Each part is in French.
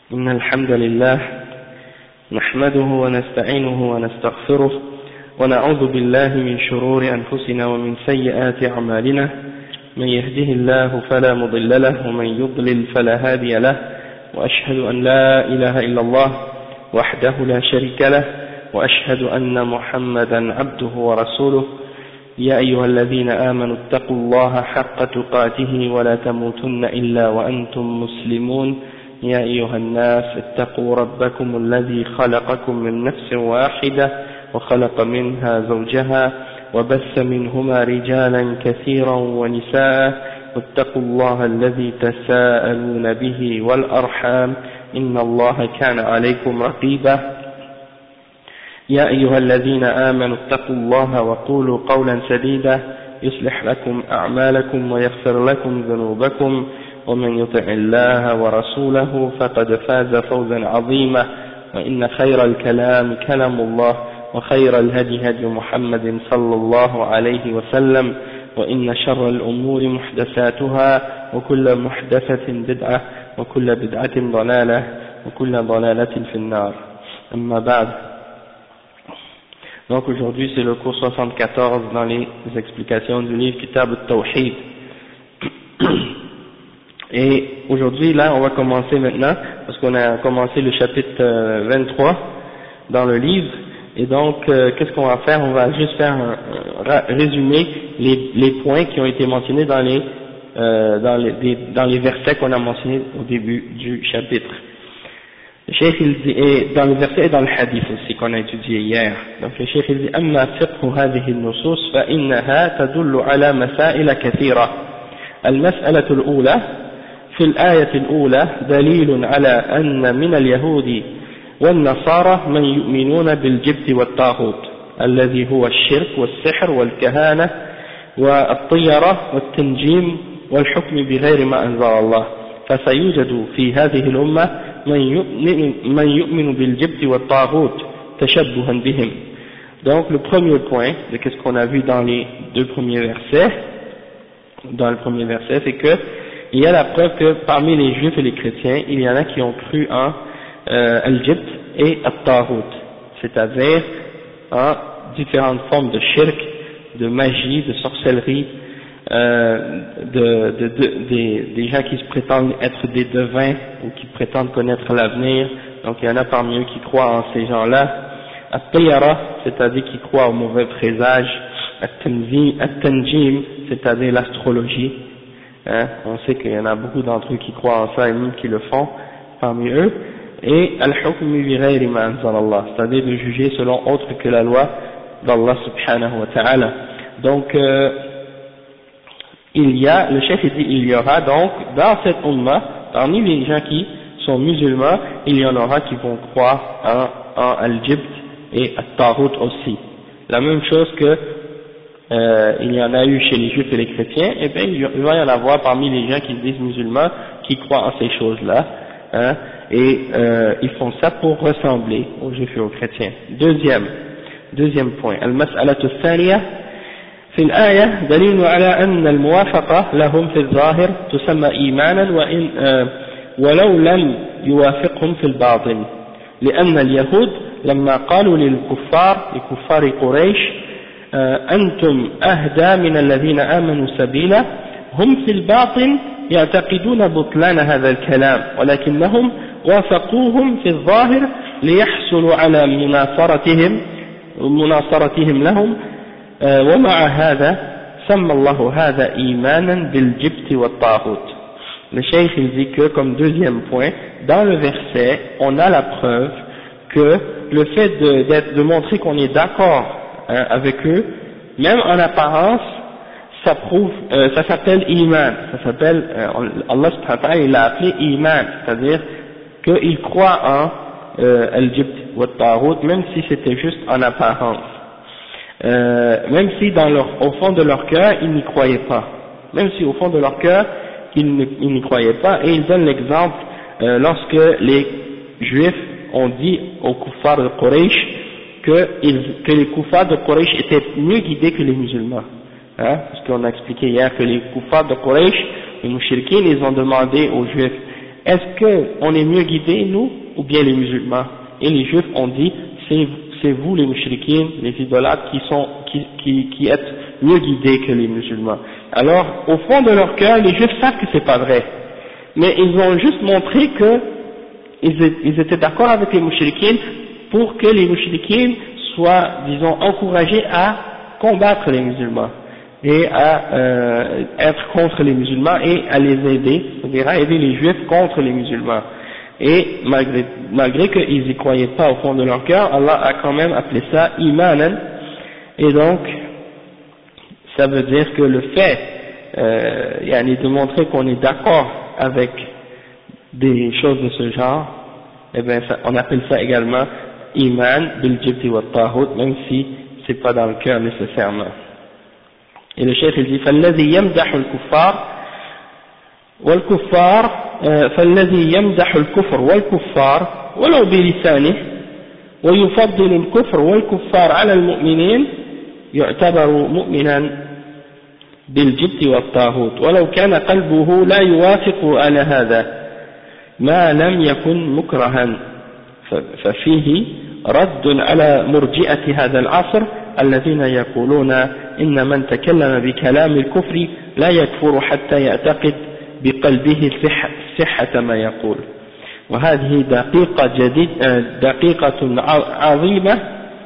إن الحمد لله نحمده ونستعينه ونستغفره ونعوذ بالله من شرور أنفسنا ومن سيئات أعمالنا من يهده الله فلا مضل له ومن يضلل فلا هادي له وأشهد أن لا إله إلا الله وحده لا شريك له وأشهد أن محمدا عبده ورسوله يا أيها الذين آمنوا اتقوا الله حق تقاته ولا تموتن إلا وأنتم مسلمون يا أيها الناس اتقوا ربكم الذي خلقكم من نفس واحدة وخلق منها زوجها وبث منهما رجالا كثيرا ونساء واتقوا الله الذي تساءلون به والأرحام إن الله كان عليكم رقيبا يا أيها الذين آمنوا اتقوا الله وقولوا قولا سديدا يصلح لكم أعمالكم ويغفر لكم ذنوبكم ومن يطع الله ورسوله فقد فاز فوزا عظيما وإن خير الكلام كلام الله وخير الهدي هدي محمد صلى الله عليه وسلم وإن شر الأمور محدثاتها وكل محدثة بدعة وكل بدعة ضلالة وكل ضلالة في النار أما بعد. Donc aujourd'hui c'est le cours 74 dans les explications du livre Kitab al-Tawhid. Et aujourd'hui là on va commencer maintenant parce qu'on a commencé le chapitre 23 dans le livre et donc qu'est-ce qu'on va faire? On va juste faire résumer les points qui ont été mentionnés dans les versets qu'on a mentionnés au début du chapitre. Le cheikh il dit, et dans le verset et dans le hadith aussi qu'on a étudié hier. Donc le cheikh il dit أما فقه هذه النصوص فإنها تدل على مسائل كثيرة. المسألة الأولى في الآية الأولى دليل على أن من اليهود والنصارى من يؤمنون بالجبت والطاغوت الذي هو الشرك والسحر والكهانة والطيرة والتنجيم والحكم بغير ما أنزل الله. فسيوجد في هذه الأمة من يؤمن بالجبت والطاغوت تشبها بهم. Donc le premier point de ce qu'on a vu dans les deux premiers versets, dans le premier verset, c'est que il y a la preuve que parmi les juifs et les chrétiens, il y en a qui ont cru en al-jibt et al-taghut, c'est-à-dire en différentes formes de shirk, de magie, de sorcellerie, des gens qui se prétendent être des devins ou qui prétendent connaître l'avenir. Donc il y en a parmi eux qui croient en ces gens-là. At-tayara, c'est-à-dire qui croient au mauvais présage. At-tanjim, c'est-à-dire l'astrologie. Hein, on sait qu'il y en a beaucoup d'entre eux qui croient en ça et même qui le font parmi eux. Et al-hukm bi ghayri ma anzalallah, c'est-à-dire de juger selon autre que la loi d'Allah subhanahu wa ta'ala. Donc le chef dit il y aura donc dans cette ummah, parmi les gens qui sont musulmans, il y en aura qui vont croire en al-jibt et al-taghut aussi. La même chose que il y en a eu chez les juifs et les chrétiens, et bien il va y en avoir parmi les gens qui se disent musulmans qui croient en ces choses-là, hein, et ils font ça pour ressembler aux juifs et aux chrétiens. Deuxième point, al-mas'alatu thaniya في الآية دليل على أن الموافقة لهم في الظاهر تسمى إيمانا ولو لم يوافقهم في الباطن لأن اليهود لما قالوا لكفار قريش أنتم أهدى من الذين آمنوا سبيلا هم في الباطن يعتقدون بطلان هذا الكلام ولكنهم وافقوهم في الظاهر ليحصلوا على مناصرتهم لهم ومع هذا سمى الله هذا إيمانا بالجبت والطاغوت. Le cheikh il dit que comme deuxième point, dans le verset, on a la preuve que le fait de montrer qu'on est d'accord avec eux, même en apparence, ça prouve, ça s'appelle iman, ça s'appelle, Allah subhanahu wa ta'ala il l'a appelé iman, c'est-à-dire qu'ils croient en al-jibt wa taghut, même si c'était juste en apparence. Même si au fond de leur cœur ils n'y croyaient pas, même si au fond de leur cœur ils n'y croyaient pas, et ils donnent l'exemple lorsque les juifs ont dit aux kuffars de Quraysh que les kuffars de Quraysh étaient mieux guidés que les musulmans, hein, parce qu'on a expliqué hier que les kuffars de Quraysh, les mouchriquins, ils ont demandé aux juifs est-ce qu'on est mieux guidés, nous, ou bien les musulmans? Et les juifs ont dit, c'est vous les mushrikines, les idolâtres, qui êtes mieux guidés que les musulmans. Alors, au fond de leur cœur, les juifs savent que c'est pas vrai. Mais ils ont juste montré que ils étaient d'accord avec les mushrikines pour que les mushrikines soient, disons, encouragés à combattre les musulmans et à être contre les musulmans et à les aider, c'est-à-dire à aider les juifs contre les musulmans. Et malgré qu'ils y croyaient pas au fond de leur cœur, Allah a quand même appelé ça imanan, et donc ça veut dire que le fait de montrer qu'on est d'accord avec des choses de ce genre, eh bien on appelle ça également iman bil jibti wa tahut, même si c'est pas dans le cœur nécessairement. Et le cheikh il dit فالذي يمدح الكفار والكفار فالذي يمدح الكفر والكفار ولو بلسانه ويفضل الكفر والكفار على المؤمنين يعتبر مؤمنا بالجبت والطاغوت ولو كان قلبه لا يوافق على هذا ما لم يكن مكرها ففيه رد على مرجئة هذا العصر الذين يقولون إن من تكلم بكلام الكفر لا يكفر حتى يعتقد بقلبه صحة ما يقول. وهذه دقيقة عظيمة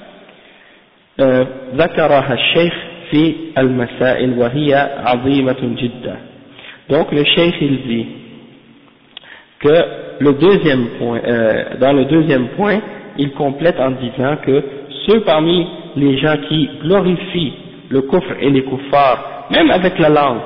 ذكرها الشيخ في المسائل وهي عظيمة جدا. Donc le cheikh il dit que le deuxième point, dans le deuxième point, il complète en disant que ceux parmi les gens qui glorifient le kufr et les kuffars, même avec la langue,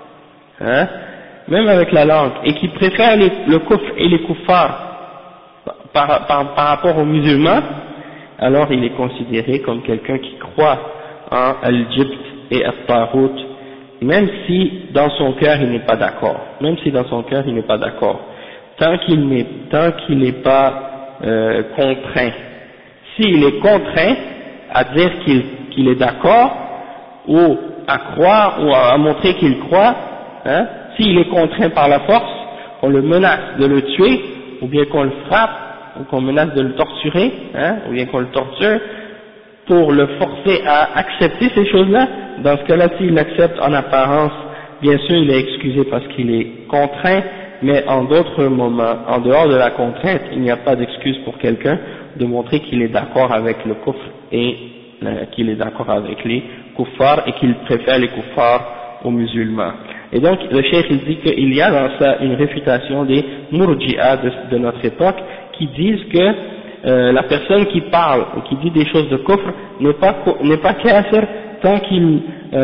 même avec la langue, et qui préfèrent le kufr et les kuffars par rapport aux musulmans, alors il est considéré comme quelqu'un qui croit en al-jibt et al-taghut, même si dans son cœur il n'est pas d'accord, tant qu'il n'est pas contraint. S'il est contraint à dire qu'il est d'accord, ou à croire, ou à montrer qu'il croit, s'il est contraint par la force, on le menace de le tuer, ou bien qu'on le frappe, ou qu'on menace de le torturer, ou bien qu'on le torture, pour le forcer à accepter ces choses-là, dans ce cas-là, s'il l'accepte en apparence, bien sûr il est excusé parce qu'il est contraint, mais en d'autres moments, en dehors de la contrainte, il n'y a pas d'excuse pour quelqu'un de montrer qu'il est d'accord avec le kufr et qu'il est d'accord avec les kuffars et qu'il préfère les kuffars aux musulmans. Et donc le cheikh il dit qu'il y a dans ça une réfutation des murji'a de notre époque qui disent que la personne qui parle ou qui dit des choses de kufr n'est pas kafir tant qu'il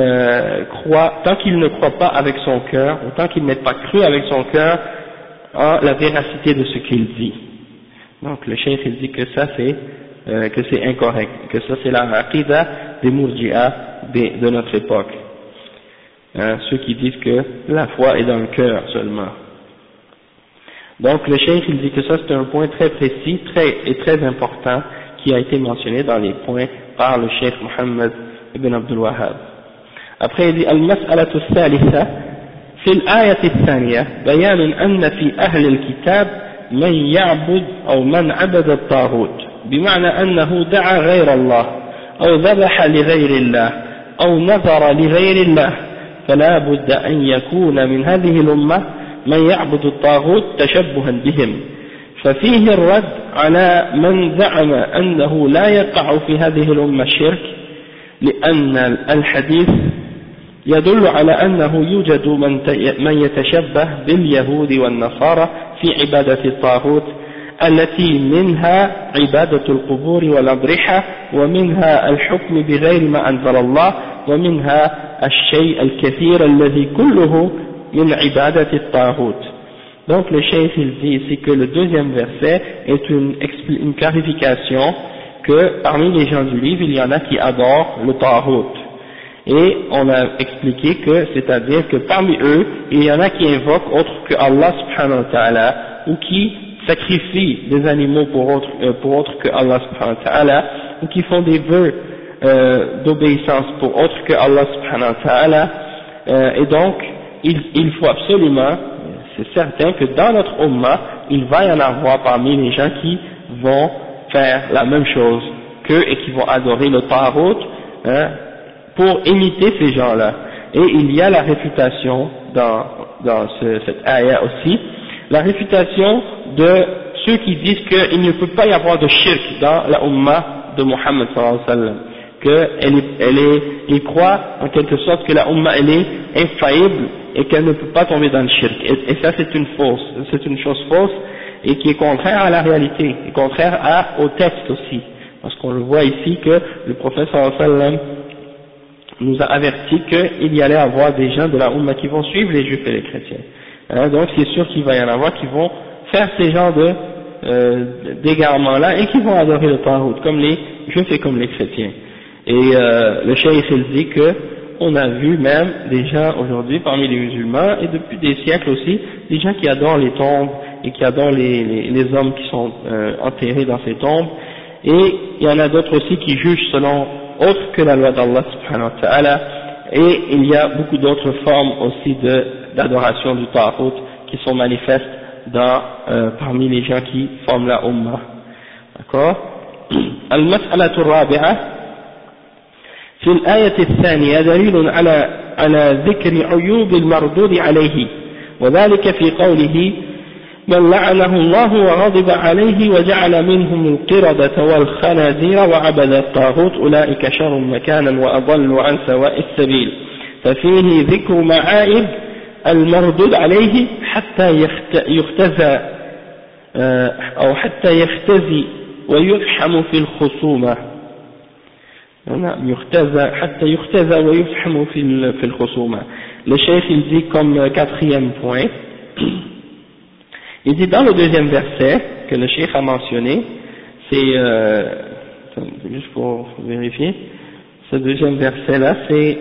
ne croit pas avec son cœur, ou tant qu'il n'est pas cru avec son cœur en la véracité de ce qu'il dit. Donc le cheikh il dit que ça c'est incorrect, que ça c'est la aqida des murji'a de notre époque, ceux qui disent que la foi est dans le cœur seulement. Donc le cheikh il dit que ça c'est un point très précis, très important qui a été mentionné dans les points par le cheikh Mohammed ibn Abdul Wahhab. Après il dit al-mas'alatu al-thalitha في الآية الثانية بيان أن في أهل الكتاب من يعبد أو من عبد الطاغوت بمعنى أنه دعا غير الله أو ذبح لغير الله أو نذر لغير الله فلا بد أن يكون من هذه الأمة من يعبد الطاغوت تشبها بهم ففيه الرد على من زعم أنه لا يقع في هذه الأمة الشرك لأن الحديث يدل على أنه يوجد من يتشبه باليهود والنصارى في عبادة الطاغوت التي منها عبادة القبور والأضرحة ومنها الحكم بغير ما أنزل الله ومنها الشيء الكثير الذي كله من عبادة الطاغوت. Donc le cheikh il dit ici que le deuxième verset est une clarification que parmi les gens du livre il y en a qui adorent le taghut. Et on a expliqué que, c'est-à-dire que parmi eux, il y en a qui invoquent autre que Allah subhanahu wa ta'ala, ou qui sacrifient des animaux pour autre que Allah subhanahu wa ta'ala, ou qui font des vœux d'obéissance pour autre que Allah subhanahu wa ta'ala, et donc il faut absolument, c'est certain que dans notre Ummah, il va y en avoir parmi les gens qui vont faire la même chose qu'eux et qui vont adorer le Tarout, hein, pour imiter ces gens-là. Et il y a la réfutation dans cette ayah aussi, la réfutation de ceux qui disent qu'il ne peut pas y avoir de shirk dans la Ummah de Muhammad sallallahu alayhi wa sallam, ils croient en quelque sorte que la Ummah elle est infaillible et qu'elle ne peut pas tomber dans le shirk. Et ça c'est une chose fausse et qui est contraire à la réalité, et contraire au texte aussi. Parce qu'on le voit ici que le prophète sallallahu alayhi wa sallam nous a averti qu'il y allait avoir des gens de la Ummah qui vont suivre les juifs et les chrétiens. Hein, donc c'est sûr qu'il va y en avoir qui vont faire ces genres d'égarements-là et qui vont adorer le Tarout, comme les juifs et comme les chrétiens. Et le cheikh il dit que on a vu même des gens aujourd'hui parmi les musulmans et depuis des siècles aussi, des gens qui adorent les tombes et qui adorent les hommes qui sont enterrés dans ces tombes, et il y en a d'autres aussi qui jugent selon autre que la loi d'Allah subhanahu wa ta'ala, et il y a beaucoup d'autres formes aussi d'adoration du Tarout qui sont manifestes parmi les gens qui forment la Ummah. D'accord? المسألة الرابعة في الآية الثانية دليل على ذكر عيوب المردود عليه، وذلك في قوله من لعنه الله وغضب عليه وجعل منهم القردة والخنازير وعبد الطاغوت أولئك شر مكانا وأضل عن سواء السبيل، ففيه ذكر معائب المردود عليه حتى يختزى أو حتى يختزي ويفحم في الخصومة. حتى يختزى ويفحم في الخصومة. Le cheikh il dit comme quatrième point, il dit dans le deuxième verset que le cheikh a mentionné, c'est juste pour vérifier, ce deuxième verset là c'est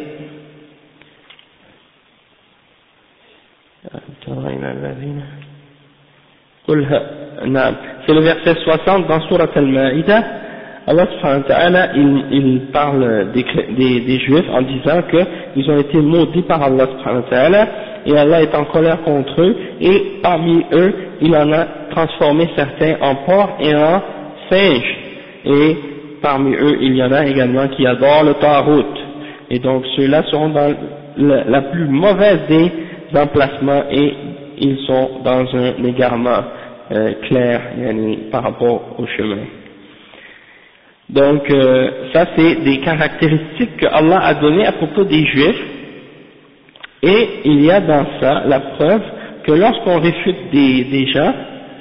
c'est le verset 60 dans Surat Al-Ma'idah. Allah subhanahu wa ta'ala il parle des juifs en disant qu'ils ont été maudits par Allah subhanahu wa ta'ala et Allah est en colère contre eux, et parmi eux il en a transformé certains en porcs et en singes, et parmi eux il y en a également qui adorent le Tarout, et donc ceux-là seront dans la plus mauvaise des emplacements et ils sont dans un égarement clair par rapport au chemin. Donc ça c'est des caractéristiques que Allah a données à propos des juifs, et il y a dans ça la preuve que lorsqu'on réfute des gens,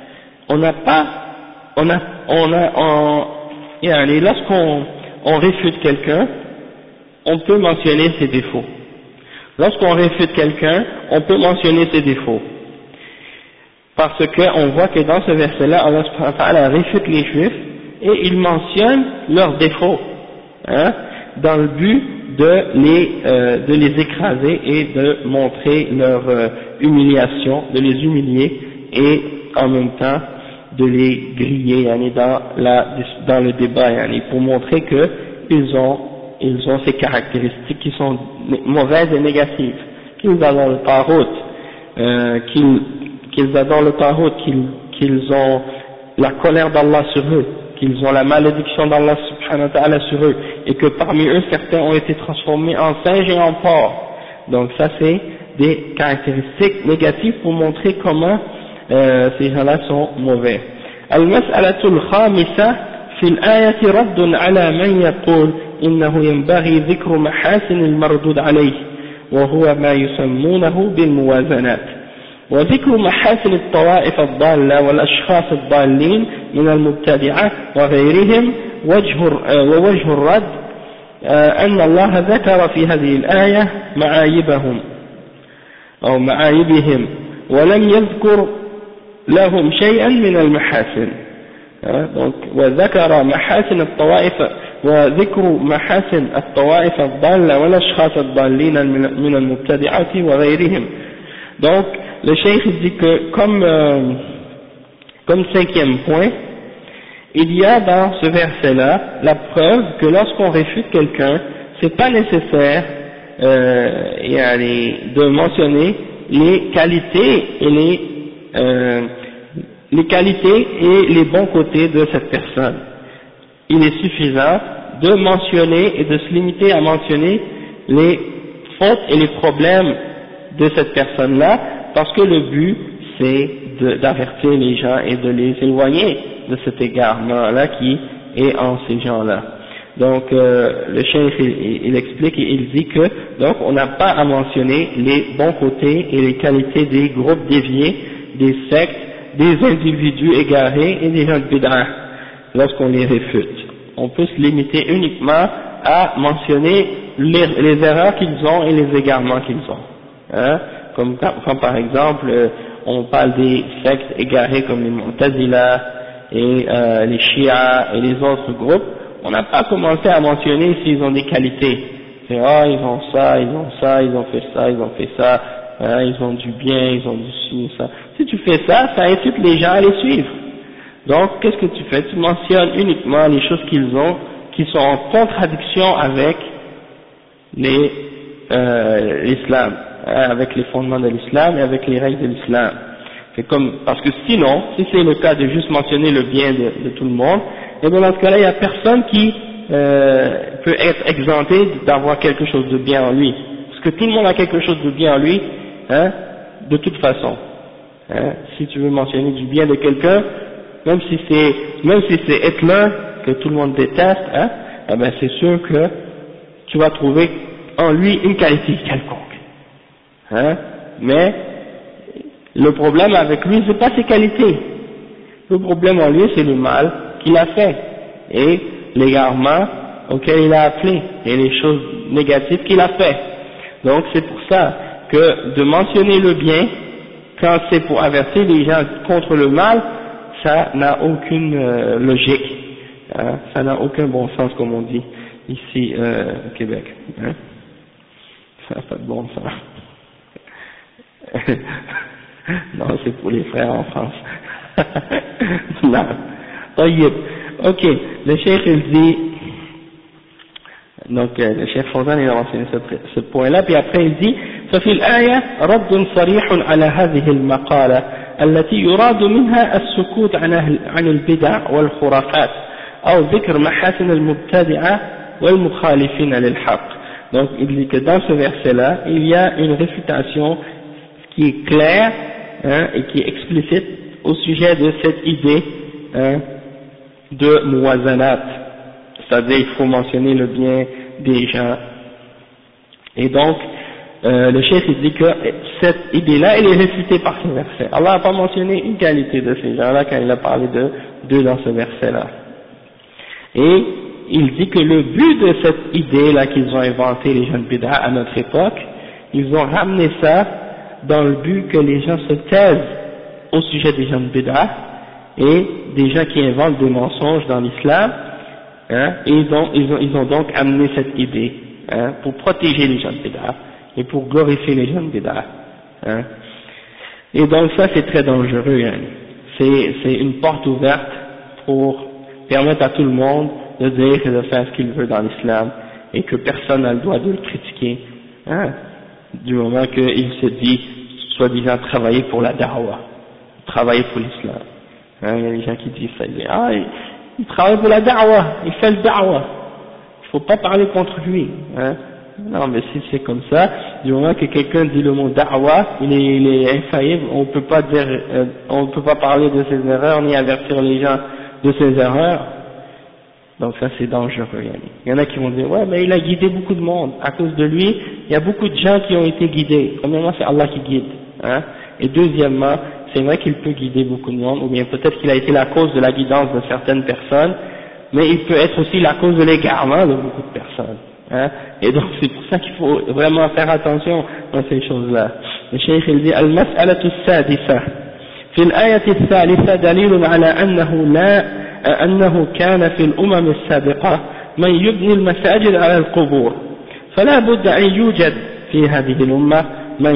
lorsqu'on réfute quelqu'un, on peut mentionner ses défauts. Lorsqu'on réfute quelqu'un, on peut mentionner ses défauts. Parce qu'on voit que dans ce verset-là, Allah subhanahu wa ta'ala réfute les juifs et il mentionne leurs défauts, hein, dans le but de les écraser et de montrer leur humiliation, de les humilier et en même temps de les griller dans le débat, pour montrer qu'ils ont ces caractéristiques qui sont mauvaises et négatives, qu'ils adorent le Tarout, qu'ils adorent le Tarout, qu'ils ont la colère d'Allah sur eux, qu'ils ont la malédiction d'Allah subhanahu wa ta'ala sur eux, et que parmi eux certains ont été transformés en singes et en porcs. Donc ça c'est des caractéristiques négatives pour montrer comment ces gens-là sont mauvais. المسألة الخامسة في الآية رد على من يقول إنه ينبغي ذكر محاسن المردود عليه وهو ما يسمونه بالموازنات، وذكر محاسن الطوائف الضالة والأشخاص الضالين من المبتدعة وغيرهم ووجه الرد أن الله ذكر في هذه الآية معايبهم أو معايبهم ولم يذكر لهم شيئا من المحاسن. وذكر محاسن الطوائف وذكر محاسن الطوائف الضالة والأشخاص الضالين من المبتدعة وغيرهم. Donc le cheikh dit que comme cinquième point, il y a dans ce verset-là la preuve que lorsqu'on réfute quelqu'un, c'est pas nécessaire de mentionner les qualités et les bons côtés de cette personne. Il est suffisant de mentionner et de se limiter à mentionner les fautes et les problèmes de cette personne-là, parce que le but c'est d'avertir les gens et de les éloigner de cet égarement-là qui est en ces gens-là. Donc le cheikh il explique et il dit que donc on n'a pas à mentionner les bons côtés et les qualités des groupes déviés, des sectes, des individus égarés et des gens de bid'ah lorsqu'on les réfute. On peut se limiter uniquement à mentionner les erreurs qu'ils ont et les égarements qu'ils ont. Hein? Comme par exemple, on parle des sectes égarés comme les Mu'tazila et les Shia et les autres groupes, on n'a pas commencé à mentionner s'ils ont des qualités. C'est ils ont ça, ils ont ça, ils ont fait ça, ils ont fait ça, hein, ils ont du bien, ils ont du ci, ça. Si tu fais ça, ça incite les gens à les suivre. Donc, qu'est-ce que tu fais? Tu mentionnes uniquement les choses qu'ils ont, qui sont en contradiction avec l'islam, avec les fondements de l'islam et avec les règles de l'islam. Parce que sinon, si c'est le cas de juste mentionner le bien de tout le monde, et bien dans ce cas-là, il n'y a personne qui peut être exempté d'avoir quelque chose de bien en lui. Parce que tout le monde a quelque chose de bien en lui, hein, de toute façon. Hein, si tu veux mentionner du bien de quelqu'un, même si c'est Hitler que tout le monde déteste, hein, eh ben c'est sûr que tu vas trouver en lui une qualité quelconque. Hein, mais le problème avec lui, c'est pas ses qualités. Le problème en lui, c'est le mal qu'il a fait et l'égarement auquel il a appelé et les choses négatives qu'il a fait. Donc c'est pour ça que de mentionner le bien quand c'est pour avertir les gens contre le mal, ça n'a aucune logique, hein, ça n'a aucun bon sens comme on dit ici au Québec. Hein. Ça n'a pas de bon sens. Non, c'est pour les frères en France. Non. Ok, le cheikh il dit, donc le cheikh Fawzan il a mentionné ce point-là, puis après il dit ففي الآية رد صريح على هذه المقالة التي يراد منها السكوت عن البدع والخرافات أو ذكر محاسن المبتدعة والمخالفين للحق. Donc il dit que dans ce verset-là, il y a une réfutation qui est claire, hein, et qui est explicite au sujet de cette idée, hein, de muwazanat, c'est-à-dire il faut mentionner le bien des gens. Et donc le cheikh il dit que cette idée-là elle est réfutée par ce verset. Allah n'a pas mentionné une qualité de ces gens-là quand il a parlé d'eux dans ce verset-là. Et il dit que le but de cette idée-là qu'ils ont inventée les jeunes bid'a à notre époque, ils ont ramené ça dans le but que les gens se taisent au sujet des jeunes bid'a et des gens qui inventent des mensonges dans l'islam, hein, et ils ont donc amené cette idée, hein, pour protéger les jeunes bid'a et pour glorifier les jeunes bid'a, hein. Et donc ça c'est très dangereux, hein. C'est une porte ouverte pour permettre à tout le monde de dire et de faire ce qu'il veut dans l'islam et que personne n'a le droit de le critiquer, hein, du moment qu'il se dit soi-disant travailler pour la da'wah, travailler pour l'islam, hein. Il y a des gens qui disent ça, ils disent il travaille pour la da'wah, il fait le da'wah, il faut pas parler contre lui, hein. Non, mais si c'est comme ça, du moment que quelqu'un dit le mot da'wah, il est infaillible, on peut pas parler de ses erreurs ni avertir les gens de ses erreurs. Donc ça c'est dangereux. Il y en a qui vont dire ouais mais il a guidé beaucoup de monde, à cause de lui il y a beaucoup de gens qui ont été guidés. Premièrement c'est Allah qui guide, hein, et deuxièmement c'est vrai qu'il peut guider beaucoup de monde, ou bien peut-être qu'il a été la cause de la guidance de certaines personnes, mais il peut être aussi la cause de l'égarement de beaucoup de personnes, hein, et donc c'est pour ça qu'il faut vraiment faire attention à ces choses-là. Le cheikh il dit al-mas'alatu as-sadisa في الآية الثالثة دليل على أنه كان في الأمم السابقة من يبني المساجد على القبور، فلا بد أن يوجد في هذه الأمة من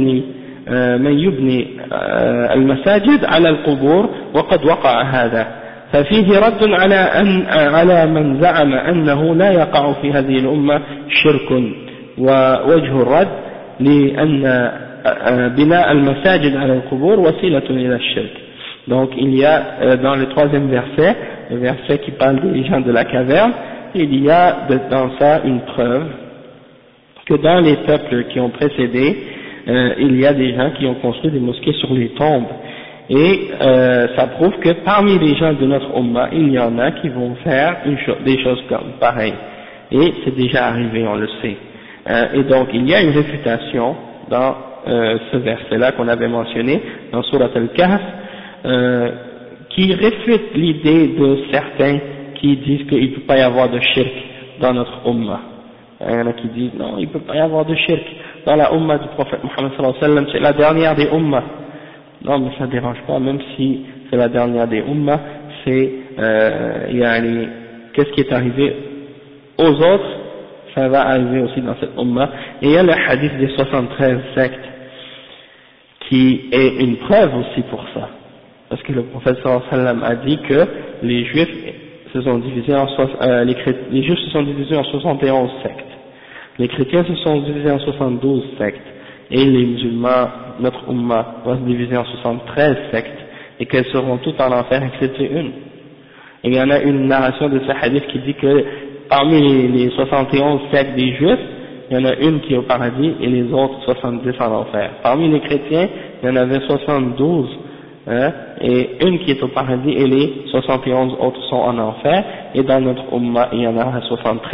يبني المساجد على القبور، وقد وقع هذا. ففيه رد على من زعم أنه لا يقع في هذه الأمة شرك، ووجه الرد لأن bina al-masajid ala al-qubur wasilatun ila ash-shirk. Donc il y a dans le troisième verset, le verset qui parle des gens de la caverne, il y a dans ça une preuve que dans les peuples qui ont précédé, il y a des gens qui ont construit des mosquées sur les tombes. Et ça prouve que parmi les gens de notre Ummah, il y en a qui vont faire des choses comme pareil. Et c'est déjà arrivé, on le sait. Et donc il y a une réfutation dans ce verset-là qu'on avait mentionné, dans Surat Al-Kahf, qui réfute l'idée de certains qui disent qu'il ne peut pas y avoir de shirk dans notre Ummah. Il y en a qui disent non, il ne peut pas y avoir de shirk dans la Ummah du prophète Muhammad sallallahu alayhi wa sallam, c'est la dernière des Ummahs. Non, mais ça ne dérange pas, même si c'est la dernière des Ummahs, c'est qu'est-ce qui est arrivé aux autres, ça va arriver aussi dans cette Ummah. Et il y a le hadith des 73 sectes qui est une preuve aussi pour ça. Parce que le prophète sallallahu alayhi wa sallam a dit que les juifs se sont divisés les juifs se sont divisés en 71 sectes. Les chrétiens se sont divisés en 72 sectes. Et les musulmans, notre Ummah, va se diviser en 73 sectes. Et qu'elles seront toutes en enfer excepté une. Et il y en a une narration de ce hadith qui dit que parmi les 71 sectes des juifs, il y en a une qui est au paradis et les autres 70 en enfer. Parmi les chrétiens, il y en avait 72, et une qui est au paradis et les 71 autres sont en enfer. Et dans notre Ummah, il y en a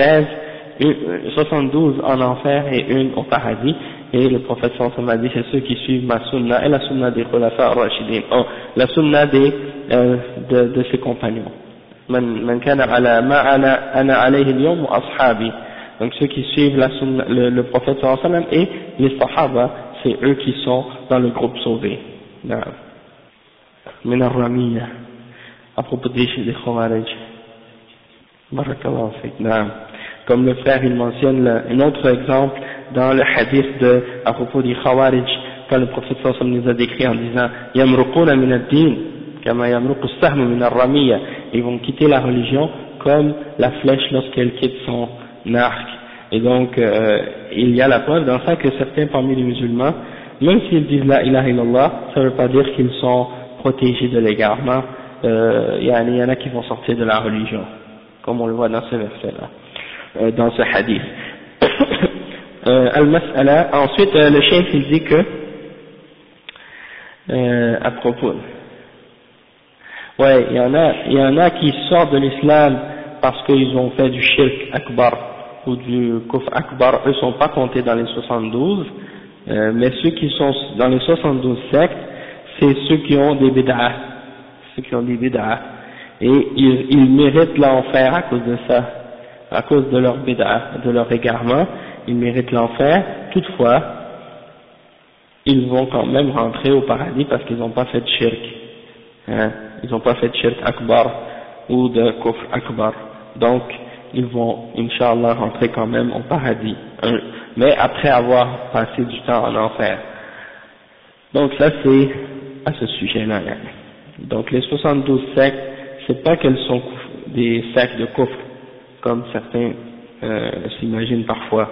72 en enfer et une au paradis. Et le prophète sallallahu alayhi wa sallam a dit, c'est ceux qui suivent ma sunna et la sunna des khulafa ar-rashidin, la sunna de ses compagnons. Man kana ala ma ana alayhi al-yawm wa ashabi. Donc ceux qui suivent la sunna, le prophète sallallahu alayhi wa sallam et les sahaba, c'est eux qui sont dans le groupe sauvé. Min ar-ramiyya, à propos des Khawarij. Barakallahu fik. Comme le frère il mentionne un autre exemple dans le hadith à propos des Khawarij, quand le prophète sallallahu alayhi wa sallam nous a décrit en disant yamruquna min ad-din kama yamruqu as-sahm min ar-ramiyya, ils vont quitter la religion comme la flèche lorsqu'elle quitte son arc. Et donc il y a la preuve dans ça que certains parmi les musulmans, même s'ils disent la ilaha illallah, ça ne veut pas dire qu'ils sont protégés de l'égarement. Il y en a qui vont sortir de la religion, comme on le voit dans ce verset-là, dans ce hadith. Al-Mas'ala, ensuite le cheikh il dit que à propos, il y en a qui sortent de l'islam parce qu'ils ont fait du shirk akbar ou du kufr akbar, eux sont pas comptés dans les 72, mais ceux qui sont dans les 72 sectes, c'est ceux qui ont des bid'ah, et ils méritent l'enfer à cause de ça, à cause de leur bid'ah, de leur égarement, ils méritent l'enfer. Toutefois, ils vont quand même rentrer au paradis parce qu'ils n'ont pas fait de shirk, ils n'ont pas fait de shirk akbar ou de kufr akbar, donc ils vont, Inch'Allah, rentrer quand même au paradis, mais après avoir passé du temps en enfer. Donc ça c'est à ce sujet-là. Donc les 72 sectes, c'est pas qu'elles sont des sectes de kufr, comme certains s'imaginent parfois.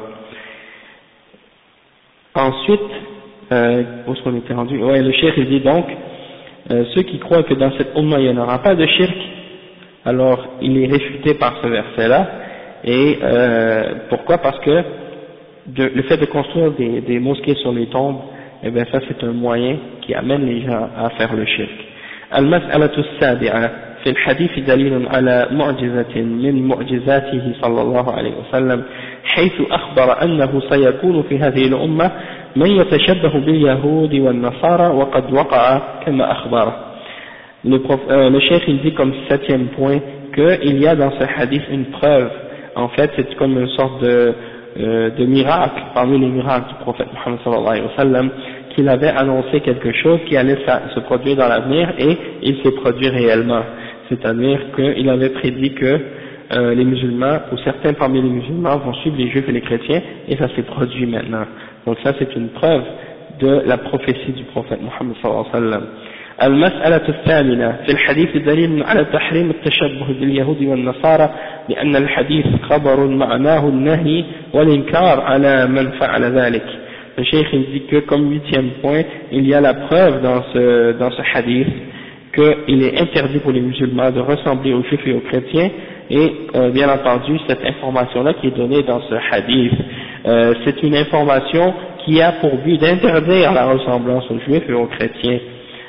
Ensuite, où est-ce qu'on était rendu? Le cheikh il dit donc, ceux qui croient que dans cette ummah il n'y en aura pas de shirk, alors il est réfuté par ce verset-là. Et pourquoi? Parce que le fait de construire des mosquées sur les tombes, eh bien ça c'est un moyen qui amène les gens à faire le shirk. Al-mas'alatu as-sabi'a, في الحديث دليل على معجزة من معجزاته صلى الله عليه وسلم حيث أخبر أنه سيكون في هذه الأمة من يتشبه باليهود والنصارى وقد وقع كما أخبر. Le cheikh il dit comme septième point qu'il y a dans ce hadith une preuve, en fait c'est comme une sorte de miracle parmi les miracles du prophète Muhammad sallallahu alayhi wa sallam, qu'il avait annoncé quelque chose qui allait se produire dans l'avenir et il s'est produit réellement, c'est-à-dire qu'il avait prédit que les musulmans ou certains parmi les musulmans vont suivre les juifs et les chrétiens et ça s'est produit maintenant. Donc ça c'est une preuve de la prophétie du prophète Muhammad sallallahu alayhi wa sallam. المسألة الثامنة في الحديث دليل على تحريم التشبه باليهود والنصارى لأن الحديث خبر معناه النهي والإنكار على من فعل ذلك. le cheikh il dit que comme 8e point, il y a la preuve dans ce hadith qu'il est interdit pour les musulmans de ressembler aux juifs et aux chrétiens, et bien entendu cette information-là qui est donnée dans ce hadith, c'est une information qui a pour but d'interdire la ressemblance aux juifs et aux chrétiens.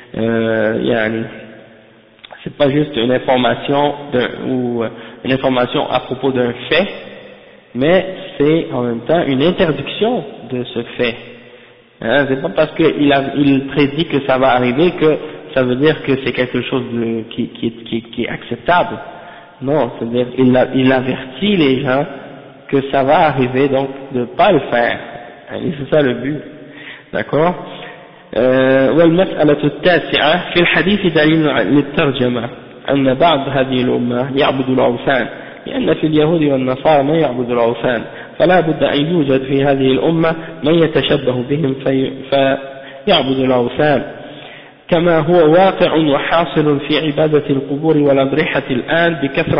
C'est pas juste une information ou une information à propos d'un fait, mais c'est en même temps une interdiction de ce fait. C'est pas parce qu'il prédit que ça va arriver que ça veut dire que c'est quelque chose qui est acceptable. Non, c'est-à-dire il avertit les gens que ça va arriver, donc de pas le faire. Et c'est ça le but. D'accord. والمسألة التاسعة في الحديث دليل للترجمة أن بعض هذه الأمة يعبد الأوثان لأن في اليهود والنصارى من يعبد الأوثان فلا بد أن يوجد في هذه الأمة من يتشبه بهم فيعبد الأوثان كما هو واقع وحاصل في عبادة القبور والأضرحة الآن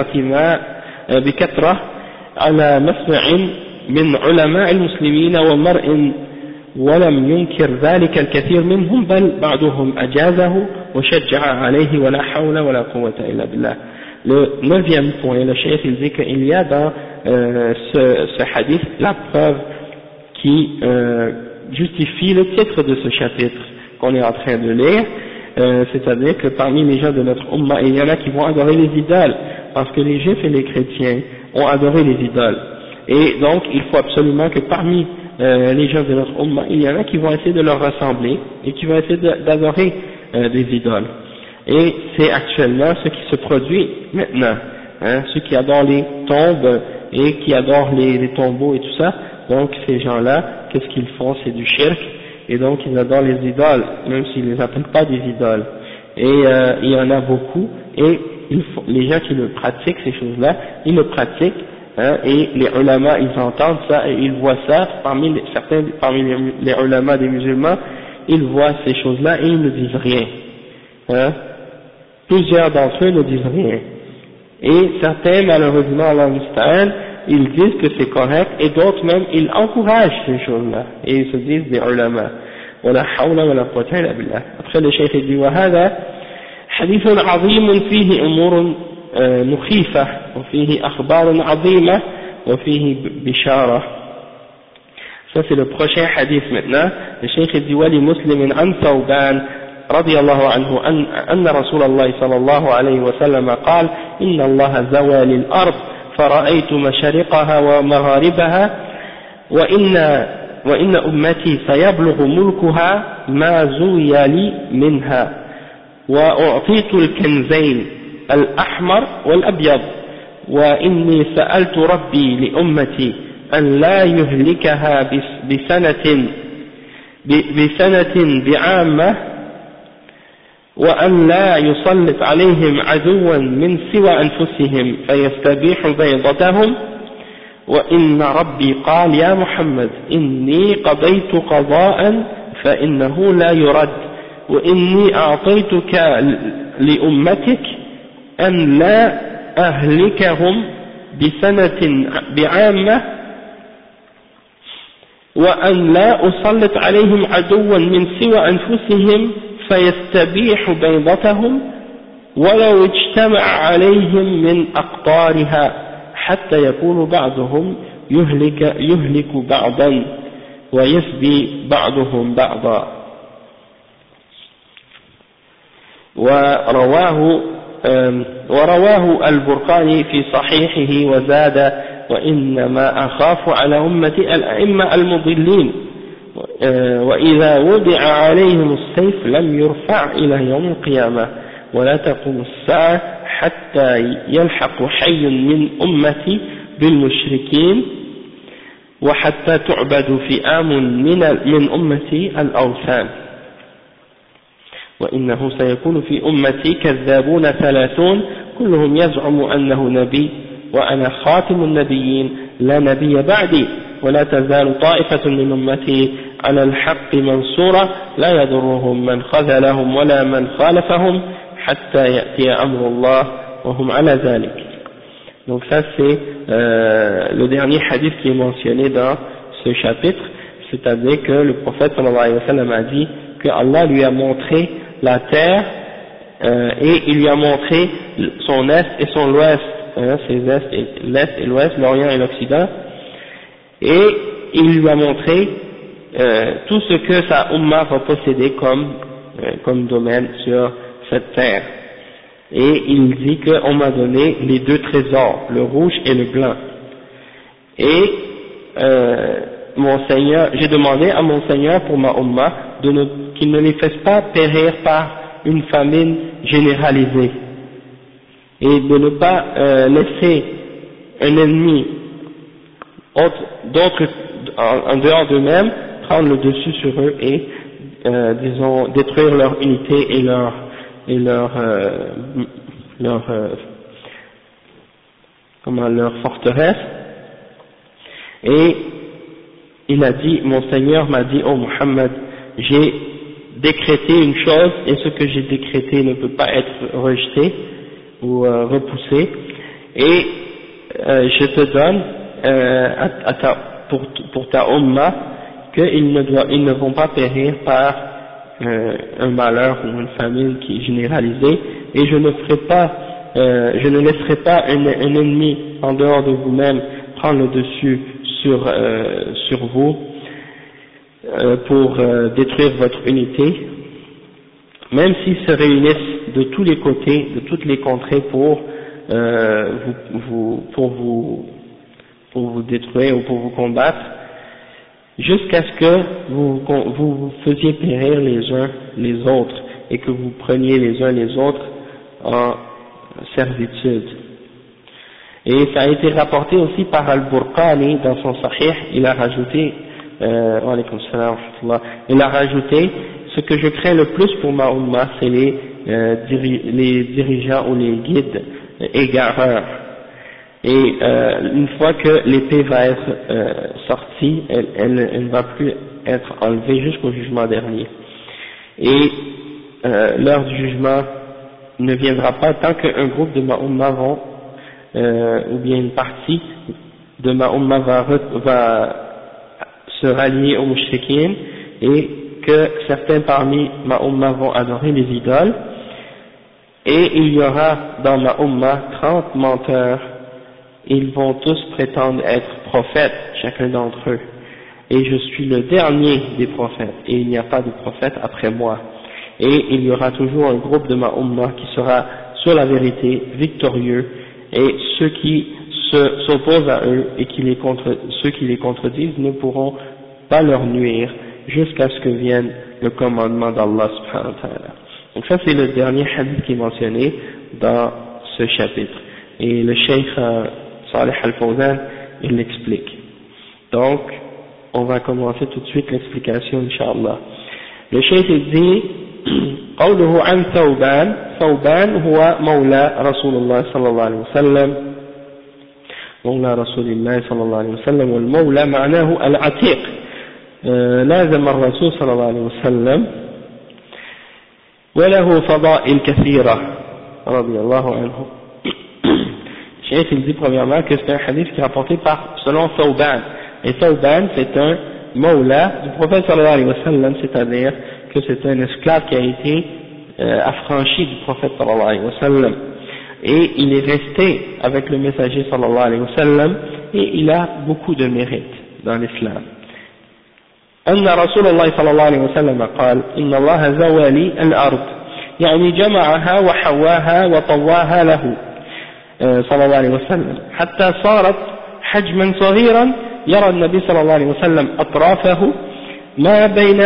بكثرة على مسمع من علماء المسلمين ومرء ولم ينكر ذلك الكثير منهم بل بعضهم أجازه وشجع عليه ولا حول ولا قوة إلا بالله. Le 9e point, le cheikh il dit qu'il y a dans ce hadith la preuve qui justifie le titre de ce chapitre qu'on est en train de lire, c'est-à-dire que parmi les gens de notre umma, il y en a qui vont adorer les idoles, parce que les juifs et les chrétiens ont adoré les idoles. Et donc il faut absolument que parmi les gens de notre umma, il y en a qui vont essayer de leur ressembler et qui vont essayer d'adorer des idoles. Et c'est actuellement ce qui se produit maintenant, ceux qui adorent les tombes et qui adorent les tombeaux et tout ça. Donc ces gens-là, qu'est-ce qu'ils font? C'est du shirk, et donc ils adorent les idoles, même s'ils ne les appellent pas des idoles. Et il y en a beaucoup, et les gens qui le pratiquent, ces choses-là, ils le pratiquent, et les ulama, ils entendent ça et ils voient ça. Parmi les ulama des musulmans, ils voient ces choses-là et ils ne disent rien. Plusieurs d'entre eux ne disent rien. Et certains, malheureusement, Allah musta'an, ils disent que c'est correct, et d'autres même, ils encouragent ces choses-là, et ils se disent des ulama. ولا حول ولا قوة إلا بالله. Après le cheikh dit وهذا حديث عظيم فيه أمور مخيفة وفيه أخبار عظيمة وفيه بشارة. Ça c'est le prochain hadith maintenant. Le cheikh dit ولمسلم عن ثوبان رضي الله عنه أن رسول الله صلى الله عليه وسلم قال إن الله زوى للأرض فرأيت مشارقها ومغاربها وإن أمتي سيبلغ ملكها ما زوي لي منها وأعطيت الكنزين الأحمر والأبيض وإني سألت ربي لأمتي أن لا يهلكها بسنة بعامة وأن لا يسلط عليهم عدوا من سوى أنفسهم فيستبيح بيضتهم وإن ربي قال يا محمد إني قضيت قضاء فإنه لا يرد وإني أعطيتك لأمتك أن لا أهلكهم بسنة بعامة وأن لا أسلط عليهم عدوا من سوى أنفسهم فيستبيح بيضتهم ولو اجتمع عليهم من أقطارها حتى يكون بعضهم يهلك بعضا ويسبي بعضهم بعضا. ورواه البرقاني في صحيحه وزاد وإنما أخاف على أمتي الأئمة المضلين وإذا وضع عليهم السيف لم يرفع إلى يوم القيامة ولا تقوم الساعة حتى يلحق حي من أمتي بالمشركين وحتى تعبد فئام من أمتي الأوثان وإنه سيكون في أمتي كذابون 30 كلهم يزعم أنه نبي وأنا خاتم النبيين لا نبي بعدي ولا تزال طائفة من أمتي على الحق منصورة لا يضرهم من خذلهم ولا من خالفهم حتى يأتي أمر الله وهم على ذلك. Donc ça c'est le dernier hadith qui est mentionné dans ce chapitre. c'est-à-dire que le prophète sallallahu alayhi wa sallam a dit que Allah lui a montré la terre et il lui a montré son est et son ouest, ses l'est et l'ouest, l'orient et l'occident, et il lui a montré tout ce que sa Ummah va posséder comme domaine sur cette terre. Et il dit qu'on m'a donné les deux trésors, le rouge et le blanc. Et mon Seigneur, j'ai demandé à mon Seigneur pour ma Ummah qu'il ne les fasse pas périr par une famine généralisée et de ne pas laisser un ennemi d'autres en dehors d'eux-mêmes prendre le dessus sur eux et disons détruire leur unité et leur forteresse. Et il a dit, mon Seigneur m'a dit, oh Muhammad, j'ai décrété une chose et ce que j'ai décrété ne peut pas être rejeté ou repoussé, et je te donne pour ta Ummah qu'ils ne vont pas périr par un malheur ou une famine qui est généralisée, et je ne laisserai pas un ennemi en dehors de vous-même prendre le dessus sur vous pour détruire votre unité, même s'ils se réunissent de tous les côtés, de toutes les contrées pour vous détruire ou pour vous combattre, jusqu'à ce que vous faisiez périr les uns les autres et que vous preniez les uns les autres en servitude. Et ça a été rapporté aussi par Al-Burqani dans son Sahih. Il a rajouté il a rajouté, ce que je crains le plus pour ma Ummah, c'est les dirigeants ou les guides égareurs. Et une fois que l'épée va être sortie, elle ne va plus être enlevée jusqu'au jugement dernier. Et l'heure du jugement ne viendra pas tant qu'un groupe de ma Ummah ou bien une partie de ma Ummah va se rallier aux mushrikines, et que certains parmi ma Ummah vont adorer les idoles, et il y aura dans ma Ummah 30 menteurs. Ils vont tous prétendre être prophètes, chacun d'entre eux, et je suis le dernier des prophètes, et il n'y a pas de prophète après moi, et il y aura toujours un groupe de ma Ummah qui sera sur la vérité, victorieux, et ceux qui s'opposent à eux et ceux qui les contredisent ne pourront pas leur nuire jusqu'à ce que vienne le commandement d'Allah subhanahu wa ta'ala. Donc ça c'est le dernier hadith qui est mentionné dans ce chapitre, et le cheikh Salih Al-Fawzan il l'explique. Donc on va commencer tout de suite l'explication inshallah. Le cheikh il dit قوله عن ثوبان هو مولى رسول الله صلى الله عليه وسلم مولى رسول الله صلى الله عليه وسلم والمولى معناه العتيق لازم الرسول صلى الله عليه وسلم وله فضائل كثيرة رضي الله عنه. Cheikh il dit premièrement que c'est un hadith qui est rapporté selon Thawban, et Thawban c'est un mawla du prophète sallallahu alayhi wa sallam, c'est-à-dire que c'est un esclave qui a été affranchi du prophète sallallahu alayhi wa sallam, et il est resté avec le messager sallallahu alayhi wa sallam, et il a beaucoup de mérite dans l'islam. أن رسول الله صلى الله عليه وسلم قال إن الله زوى لي الأرض يعني جمعها وحواها وطواها له صلى الله عليه وسلم حتى صارت حجما صغيرا يرى النبي صلى الله عليه وسلم أطرافه ما بين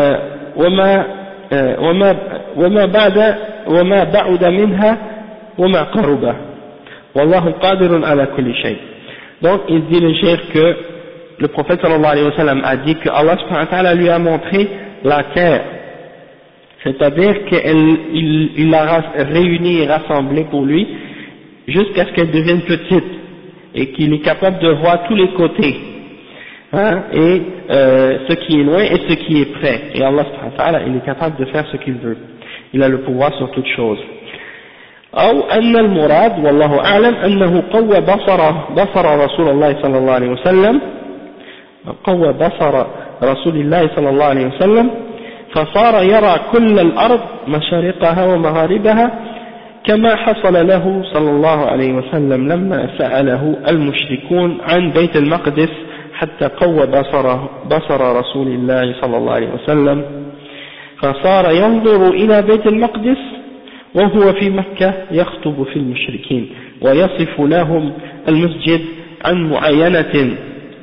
وما بعد منها وما قربه والله قادر على كل شيء. Donc il dit le cheikh que le prophète sallallahu alayhi wa sallam a dit que Allah subhanahu wa ta'ala lui a montré la terre, c'est-à-dire qu'il l'a réunie et rassemblée pour lui jusqu'à ce qu'elle devienne petite et qu'il est capable de voir tous les côtés, et ce qui est loin et ce qui est près, et Allah subhanahu wa ta'ala il est capable de faire ce qu'il veut, il a le pouvoir sur toutes choses. أو أن المراد والله أعلم أنه قوى بصر رسول الله صلى الله عليه وسلم قوى بصر رسول الله صلى الله عليه وسلم فصار يرى كل الأرض مشارقها ومغاربها كما حصل له صلى الله عليه وسلم لما سأله المشركون عن بيت المقدس حتى قوى بصر رسول الله صلى الله عليه وسلم فصار ينظر إلى بيت المقدس وهو في مكة يخطب في المشركين ويصف لهم المسجد عن معاينة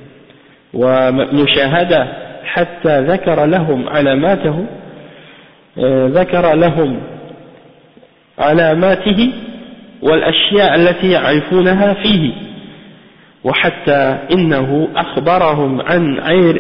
ومشاهدة حتى ذكر لهم علاماته والأشياء التي يعرفونها فيه وحتى إنه أخبرهم عن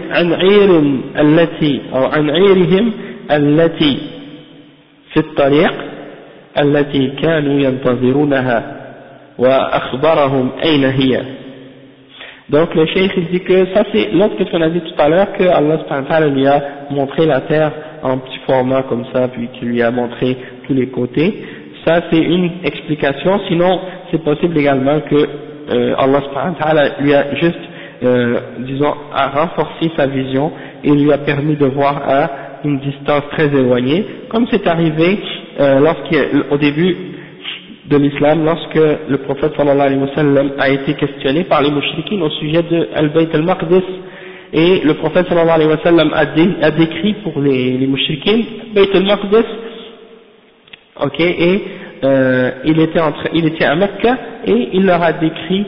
عيرهم التي في الطريق التي كانوا ينتظرونها وأخبرهم أين هي. Donc le cheikh il dit que ça c'est l'autre qu'on a dit tout à l'heure, que Allah subhanahu wa ta'ala lui a montré la terre en petit format comme ça, puis qu'il lui a montré tous les côtés. Ça c'est une explication, sinon c'est possible également que Allah subhanahu wa ta'ala lui a juste a renforcé sa vision et lui a permis de voir à une distance très éloignée, comme c'est arrivé au début de l'islam, lorsque le prophète sallallahu alayhi wa sallam a été questionné par les mouchriquines au sujet de Al-Bayt al-Maqdis, et le prophète sallallahu alayhi wa sallam a décrit pour les mouchriquines Bayt al-Maqdis, ok, et il était à Mecca et il leur a décrit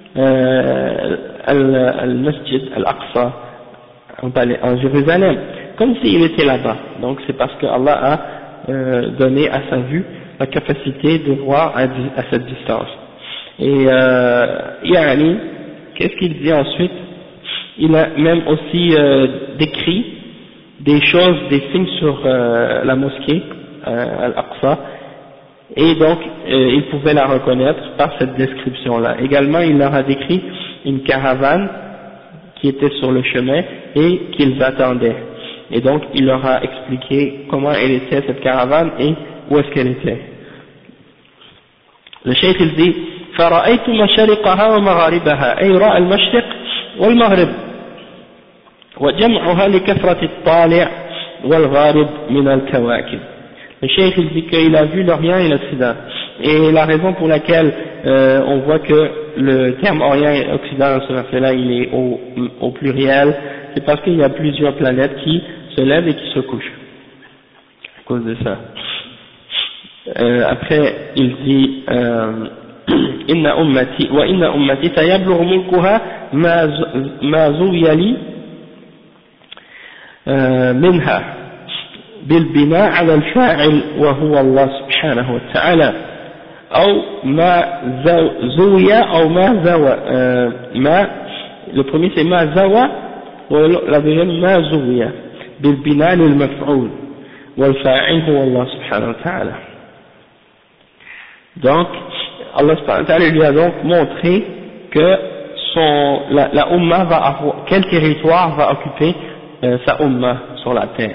al-Masjid al-Aqsa en Jérusalem, comme s'il était là-bas. Donc c'est parce que Allah a donné à sa vue la capacité de voir à cette distance. Et Yani, qu'est-ce qu'il dit ensuite? Il a même aussi décrit des choses, des signes sur la mosquée Al-Aqsa, et donc il pouvait la reconnaître par cette description-là. Également, il leur a décrit une caravane qui était sur le chemin et qu'ils attendaient. Et donc, il leur a expliqué comment elle était cette caravane et où est-ce qu'elle était. Le cheikh il dit فرأيت مشارقها ومغاربها أي رأى المشرق والمغرب وجمعها لكثرة الطالع والغارب من الكواكب. Le cheikh il dit qu'il a vu l'Orient et l'Occident, et la raison pour laquelle on voit que le terme Orient et Occident dans ce verset-là il est au pluriel, c'est parce qu'il y a plusieurs planètes qui se lèvent et qui se couchent à cause de ça. Après il dit إن أمتي سيبلغ ملكها ما زوي لي منها بالبناء على الفاعل وهو الله سبحانه وتعالى أو ما زوي أو ما زوى le premier c'est ما زوى ولا deuxième ما زوي بالبناء للمفعول والفاعل هو الله سبحانه وتعالى. Donc Allah subhanahu wa ta'ala lui a donc montré que la Ummah va avoir, quel territoire va occuper sa Ummah sur la terre.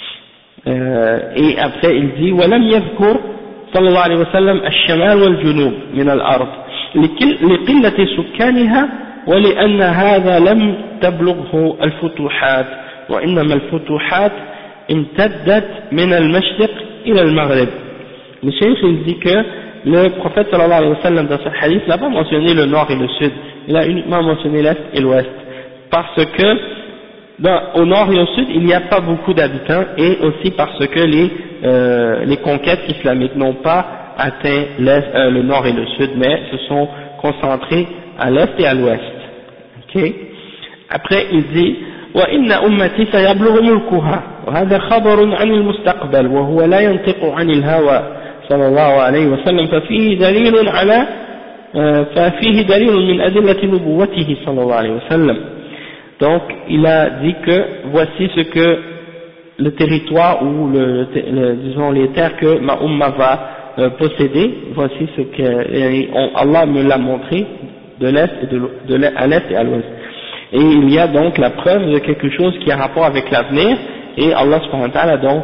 Et après il dit وَلَمْ يذكر صلى الله عليه وسلم الشمال والجنوب من الأرض لقلة سكانها ولأن هذا لم تبلغه الفتوحات وإنما الفتوحات امتدت من المشرق إلى المغرب. Le cheikh il dit que le prophète sallallahu alayhi wa sallam dans ce hadith n'a pas mentionné le nord et le sud, il a uniquement mentionné l'est et l'ouest, parce que au nord et au sud il n'y a pas beaucoup d'habitants, et aussi parce que les conquêtes islamiques n'ont pas atteint le nord et le sud, mais se sont concentrés à l'est et à l'ouest. Okay. Après il dit وإن أمتي سيبلغ ملكها وهذا خبر عن المستقبل وهو لا ينطق عن الهوى صلى الله عليه وسلم ففيه دليل من أدلة نبوته صلى الله عليه وسلم. Donc il a dit que voici ce que le territoire ou disons les terres que ma Ummah va posséder, voici ce que Allah me l'a montré de l'est et à l'est et à l'ouest. Et il y a donc la preuve de quelque chose qui a rapport avec l'avenir, et Allah subhanahu wa ta'ala donc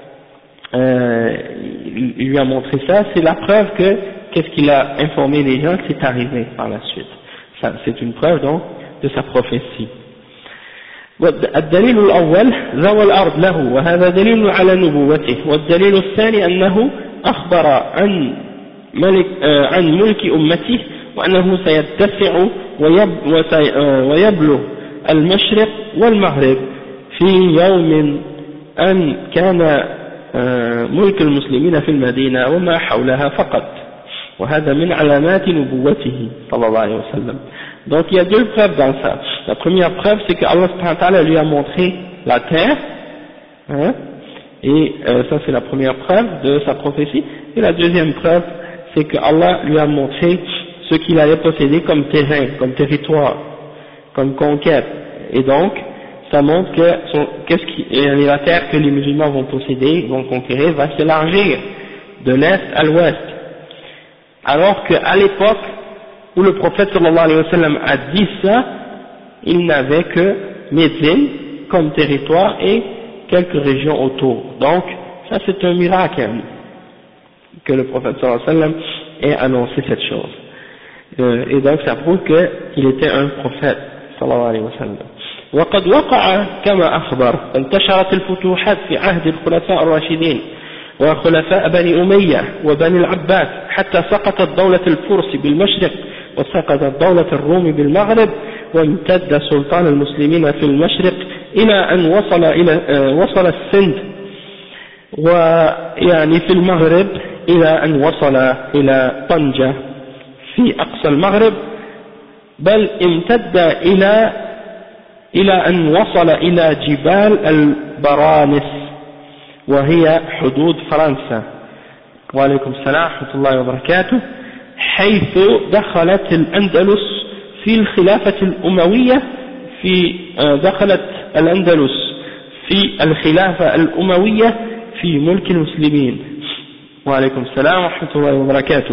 il lui a montré ça, c'est la preuve que qu'est-ce qu'il a informé les gens que c'est arrivé par la suite. C'est une preuve donc de sa prophétie. الدليل الأول ذو الأرض له وهذا دليل على نبوته. والدليل الثاني أنه أخبر عن ملك أمته وأنه سيتسع ويبلغ المشرق والمغرب في يوم أن كان ملك المسلمين في المدينة وما حولها فقط. وهذا من علامات نبوته صلى الله عليه وسلم. Donc il y a deux preuves dans ça. La première preuve, c'est que Allah subhanahu wa ta'ala lui a montré la terre, hein, et ça c'est la première preuve de sa prophétie. Et la deuxième preuve, c'est que Allah lui a montré ce qu'il allait posséder comme terrain, comme territoire, comme conquête. Et donc, ça montre que la terre que les musulmans vont posséder, vont conquérir, va s'élargir de l'est à l'ouest. Alors qu'à l'époque où le prophète sallallahu alayhi wa sallam a dit ça, il n'avait que Médine comme territoire et quelques régions autour. Donc, ça c'est un miracle que le prophète sallallahu alayhi wa sallam ait annoncé cette chose. Et donc ça prouve qu'il était un prophète sallallahu alayhi wa sallam. وقد وقع كما أخبر انتشرت الفتوحات في عهد الخلفاء الراشدين وخلفاء بني أمية وبني العباس حتى سقطت دولة الفرس بالمشرق وسقطت دولة الروم بالمغرب وامتد سلطان المسلمين في المشرق إلى أن وصل السند ويعني في المغرب إلى أن وصل إلى طنجة في أقصى المغرب بل امتد إلى أن وصل إلى جبال البرانس وهي حدود فرنسا. وعليكم السلام ورحمة الله وبركاته. حيث دخلت الأندلس في الخلافة الأموية دخلت الأندلس في الخلافة الأموية في ملك المسلمين. وعليكم السلام ورحمة الله وبركاته.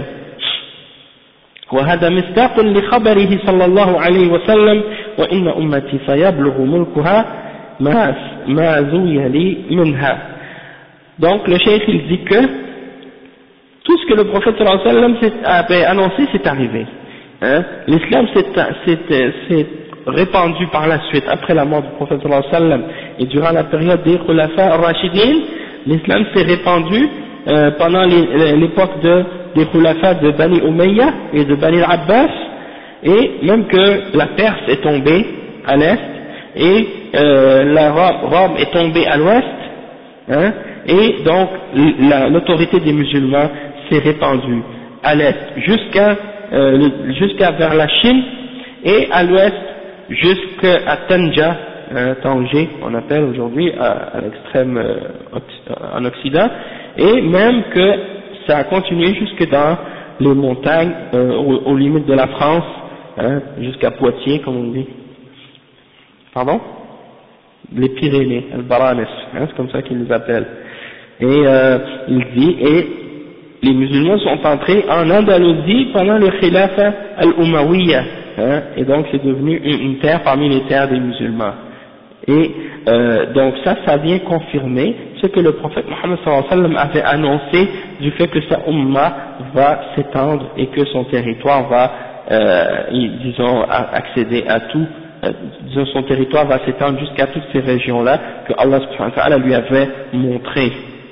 وهذا مصداق لخبره صلى الله عليه وسلم وإن أمتي سيبلغ ملكها ما زوي لي منها. Donc le cheikh il dit que tout ce que le prophète sallallahu alayhi wa sallam avait annoncé c'est arrivé. Hein? L'islam s'est répandu par la suite après la mort du prophète sallallahu alayhi wa sallam et durant la période des khulafa ar-rashidin, l'islam s'est répandu pendant l'époque des khulafa de Bani Umayya et de Bani al-Abbas, et même que la Perse est tombée à l'est et la Rome est tombée à l'ouest, hein, et donc l'autorité des musulmans s'est répandue à l'est jusqu'à vers la Chine, et à l'ouest jusqu'à Tanja, Tanger on appelle aujourd'hui à l'extrême en Occident, et même que ça a continué jusque dans les montagnes aux limites de la France, hein, jusqu'à Poitiers comme on dit. Pardon? Les Pyrénées, Al-Baranes, hein, c'est comme ça qu'ils les appellent. Et il dit, et les musulmans sont entrés en Andalousie pendant le Khilafa al-Umayyah, hein, et donc c'est devenu une terre parmi les terres des musulmans. Et donc ça vient confirmer ce que le prophète Mohammed sallallahu alayhi wa sallam avait annoncé du fait que sa umma va s'étendre et que son territoire va, disons, accéder à tout, disons, son territoire va s'étendre jusqu'à toutes ces régions-là que Allah subhanahu wa ta'ala lui avait montré.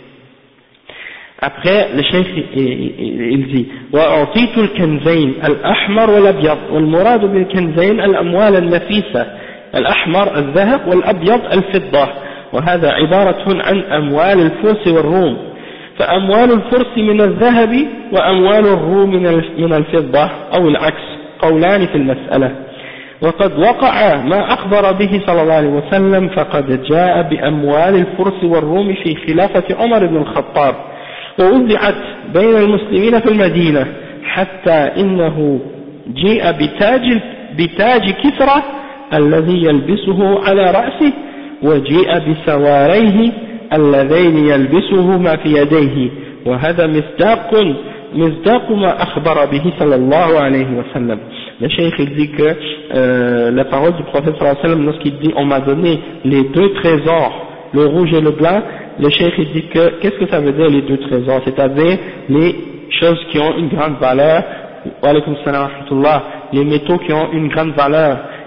Après, le cheikh il dit وأعطيت الكنزين الأحمر والأبيض والمراد بالكنزين الأموال النفيسة الأحمر الذهب والأبيض الفضة وهذا عبارة عن أموال الفرس والروم فأموال الفرس من الذهب وأموال الروم من الفضة أو العكس قولان في المسألة وقد وقع ما أخبر به صلى الله عليه وسلم فقد جاء بأموال الفرس والروم في خلافة عمر بن الخطاب ووزعت بين المسلمين في المدينة حتى إنه جيء بتاج كسرى الذي يلبسه على رأسه وجيء بسواريه اللذين يلبسهما في يديه وهذا مصداق ما أخبر به صلى الله عليه وسلم. Le cheikh il dit que la parole du prophète sallallahu alayhi wa sallam lorsqu'il dit on m'a donné les deux trésors, le rouge et le blanc, le cheikh il dit que qu'est-ce que ça veut dire les deux trésors, c'est-à-dire les choses qui ont une grande valeur, wa alaykum salam wa rahmatullah, les métaux qui ont une grande valeur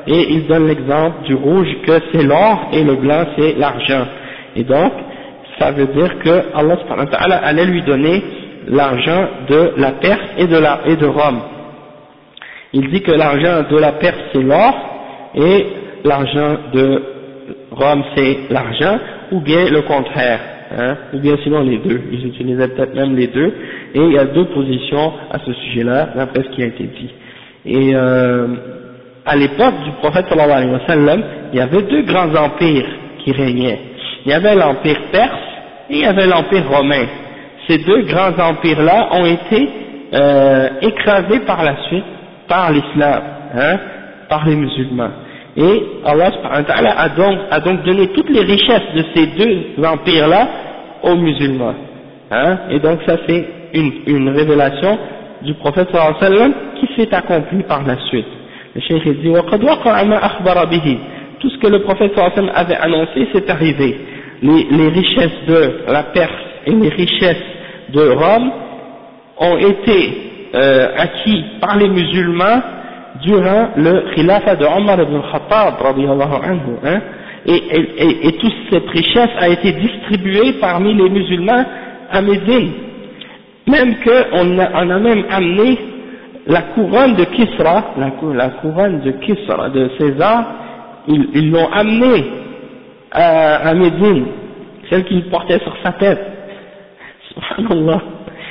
et il donne l'exemple du rouge que c'est l'or et le blanc c'est l'argent. Et donc, ça veut dire que Allah subhanahu wa ta'ala allait lui donner l'argent de la Perse et de Rome. Il dit que l'argent de la Perse c'est l'or et l'argent de Rome c'est l'argent, ou bien le contraire, hein, ou bien sinon les deux. Ils utilisaient peut-être même les deux, et il y a deux positions à ce sujet-là, d'après ce qui a été dit. Et à l'époque du prophète sallallahu alayhi wa sallam, il y avait deux grands empires qui régnaient. Il y avait l'empire perse et il y avait l'empire romain. Ces deux grands empires-là ont été écrasés par la suite par l'islam, hein, par les musulmans. Et Allah subhanahu wa ta'ala a donc donné toutes les richesses de ces deux empires-là aux musulmans. Hein, et donc ça c'est une révélation du prophète sallallahu alayhi wa sallam qui s'est accomplie par la suite. Le cheikh dit وَقَدْ وَقَعَ مَا أَخْبَرَ بِهِ. Tout ce que le prophète sallallahu alayhi wa sallam avait annoncé c'est arrivé. Les richesses de la Perse et les richesses de Rome ont été acquis par les musulmans durant le khilafa de Omar ibn al-Khattab radiyallahu anhu, hein, et toute cette richesse a été distribuée parmi les musulmans à Médine, même qu'on a même amené la couronne de Kisra, la couronne de Kisra, de César, ils l'ont amenée à Médine, celle qu'il portait sur sa tête, subhanallah,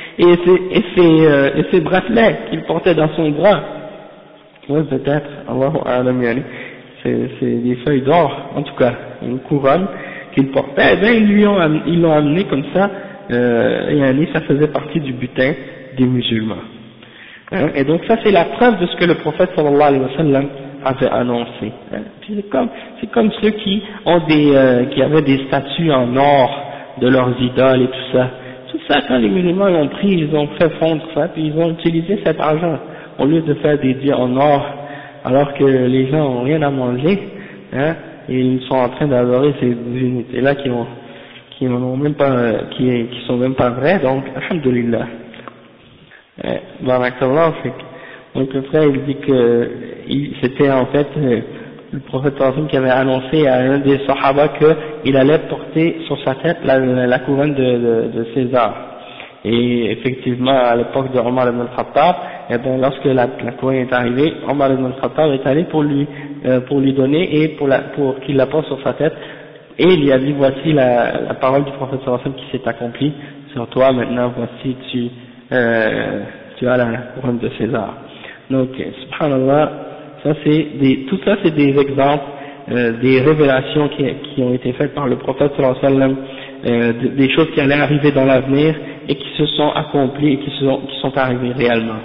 et ses bracelets qu'il portait dans son bras, ouais peut-être, Allahu a'lam yani, c'est des feuilles d'or, en tout cas, une couronne qu'il portait, et bien ils l'ont amené comme ça, yani, ça faisait partie du butin des musulmans. Hein, et donc ça c'est la preuve de ce que le prophète sallallahu alayhi wa sallam avait annoncé. Hein. C'est comme ceux qui ont qui avaient des statues en or de leurs idoles et tout ça. Tout ça, quand les musulmans l'ont pris, ils ont fait fondre ça, puis ils ont utilisé cet argent au lieu de faire des dieux en or, alors que les gens n'ont rien à manger, hein, et ils sont en train d'adorer ces divinités-là qui sont même pas vraies. Donc, alhamdulillah. Barakallah, donc le frère il dit que c'était en fait le prophète qui avait annoncé à un des sahaba qu'il allait porter sur sa tête la couronne de César. Et effectivement à l'époque de Omar ibn al-Khattab, et bien lorsque la couronne est arrivée, Omar ibn al-Khattab est allé pour lui donner et pour qu'il la porte sur sa tête, et il lui a dit voici la parole du prophète qui s'est accomplie sur toi, maintenant voici tu as la couronne de César. Donc subhanallah, tout ça c'est des exemples des révélations qui ont été faites par le prophète sallallahu alayhi wa sallam, des choses qui allaient arriver dans l'avenir et qui se sont accomplies et qui sont arrivées réellement.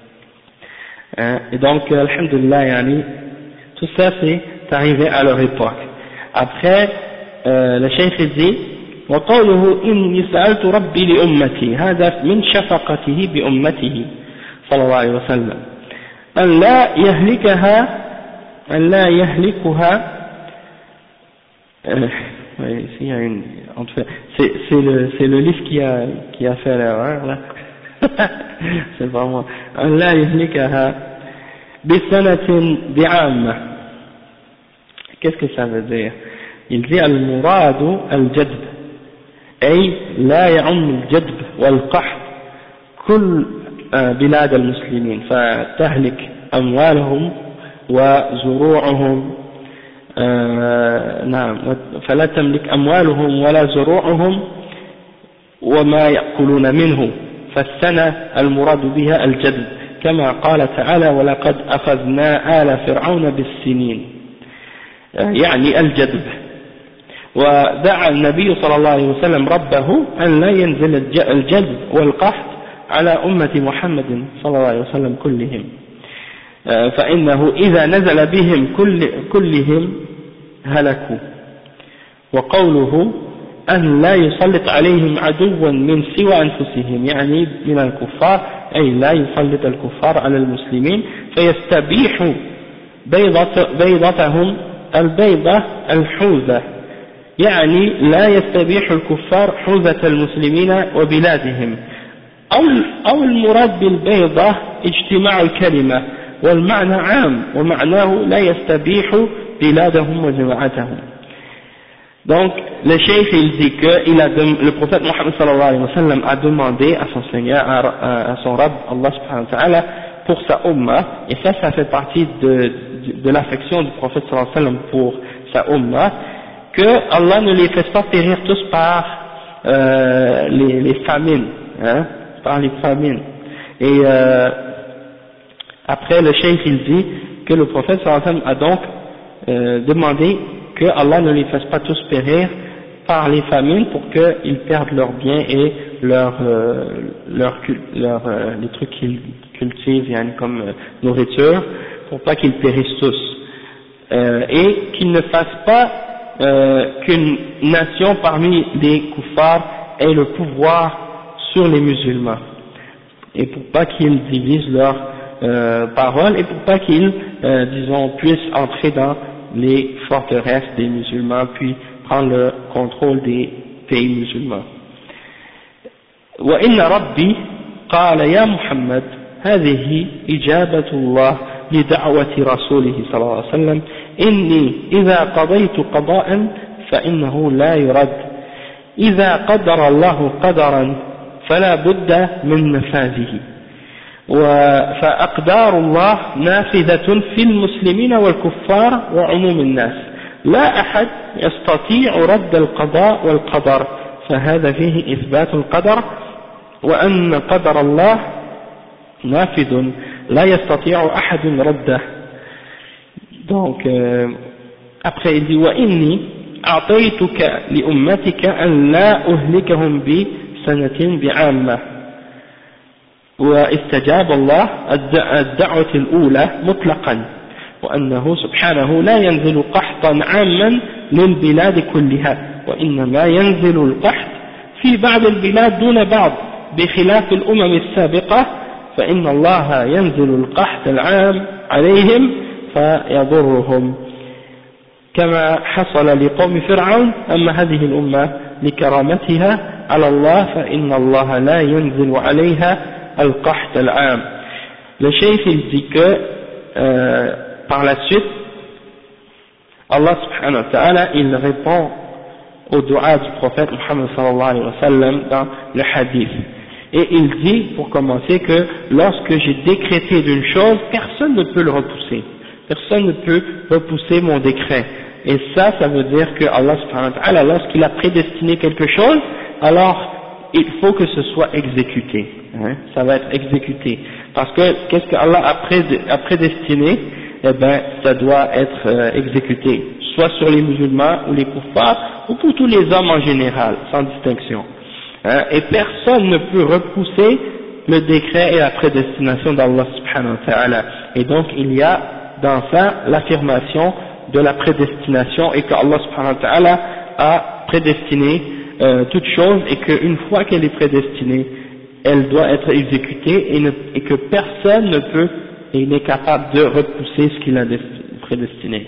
Et donc alhamdulillah yani, tout ça c'est arrivé à leur époque. Après le cheikh dit وقوله إني سألت ربي لأمتي هذا من شفقته بأمته صلى الله عليه وسلم أن لا يهلكها c'est le livre qui a fait l'erreur là. C'est vraiment أن لا يهلكها بسنة بعامة. Qu'est-ce que ça veut dire? Il dit المراد الجدب أي لا يعم الجدب والقحط كل بلاد المسلمين فتهلك أموالهم وزروعهم نعم فلا تملك أموالهم ولا زروعهم وما يأكلون منه فالسنة المراد بها الجدب كما قال تعالى ولقد أخذنا آل فرعون بالسنين يعني الجدب. ودعا النبي صلى الله عليه وسلم ربه أن لا ينزل الجدب والقحط على أمة محمد صلى الله عليه وسلم كلهم فإنه إذا نزل بهم كلهم هلكوا. وقوله أن لا يسلط عليهم عدوا من سوى أنفسهم يعني من الكفار أي لا يسلط الكفار على المسلمين فيستبيح بيضتهم البيضة الحوزة يعني لا يستبيح الكفار حوزة المسلمين وبلادهم أو المراد بالبيضة اجتماع الكلمة والمعنى عام ومعناه لا يستبيح بلادهم وجماعتهم. Donc le cheikh il dit que le prophète Mohammed sallallahu alayhi wa sallam a demandé à son Seigneur, à son Rabb Allah subhanahu wa ta'ala pour sa Ummah, et ça fait partie de l'affection du prophète sallallahu alayhi wa sallam pour sa Ummah, que Allah ne les fasse pas périr tous par les famines, hein, par les famines. Et après le cheikh il dit que le prophète sallallahu alayhi wa sallam a donc demandé que Allah ne les fasse pas tous périr par les famines pour qu'ils perdent leurs biens et les trucs qu'ils cultivent comme nourriture, pour pas qu'ils périssent tous, et qu'ils ne fassent pas qu'une nation parmi les kuffars ait le pouvoir sur les musulmans, et pour pas qu'ils divisent leurs paroles, et pour pas qu'ils puissent entrer dans les forteresses des musulmans puis prendre le contrôle des pays musulmans. وإن ربي قال يا محمد هذه إجابة الله لدعوة رسوله صلى الله عليه وسلم إني إذا قضيت قضاء فإنه لا يرد إذا قدر الله قدرا فلا بد من نفاذه فأقدار الله نافذة في المسلمين والكفار وعموم الناس لا أحد يستطيع رد القضاء والقدر فهذا فيه إثبات القدر وأن قدر الله نافذ لا يستطيع أحد رده. Donc après il dit وإني أعطيتك لأمتك أن لا أهلكهم بسنة بعامة واستجاب الله الدعوة الأولى مطلقا وأنه سبحانه لا ينزل قحطا عاما للبلاد كلها وإنما ينزل القحط في بعض البلاد دون بعض بخلاف الأمم السابقة فإن الله ينزل القحط العام عليهم فيضرهم كما حصل لقوم فرعون. أما هذه الأمة لكرامتها على الله فإن الله لا ينزل عليها al-qahd al-am. Le cheikh il dit que par la suite Allah subhanahu wa ta'ala il répond au dua du prophète Muhammad sallallahu alayhi wa sallam dans le hadith, et il dit pour commencer que lorsque j'ai décrété d'une chose personne ne peut le repousser, personne ne peut repousser mon décret, et ça veut dire que Allah subhanahu wa ta'ala lorsqu'il a prédestiné quelque chose alors il faut que ce soit exécuté, hein, ça va être exécuté, parce que qu'est-ce que Allah a prédestiné, eh ben ça doit être exécuté, soit sur les musulmans ou les kuffars, ou pour tous les hommes en général, sans distinction, hein, et personne ne peut repousser le décret et la prédestination d'Allah subhanahu wa ta'ala, et donc il y a dans ça l'affirmation de la prédestination, et que Allah subhanahu wa ta'ala a prédestiné toute chose, et qu'une fois qu'elle est prédestinée, elle doit être exécutée, et que personne ne peut et n'est capable de repousser ce qu'il a prédestiné.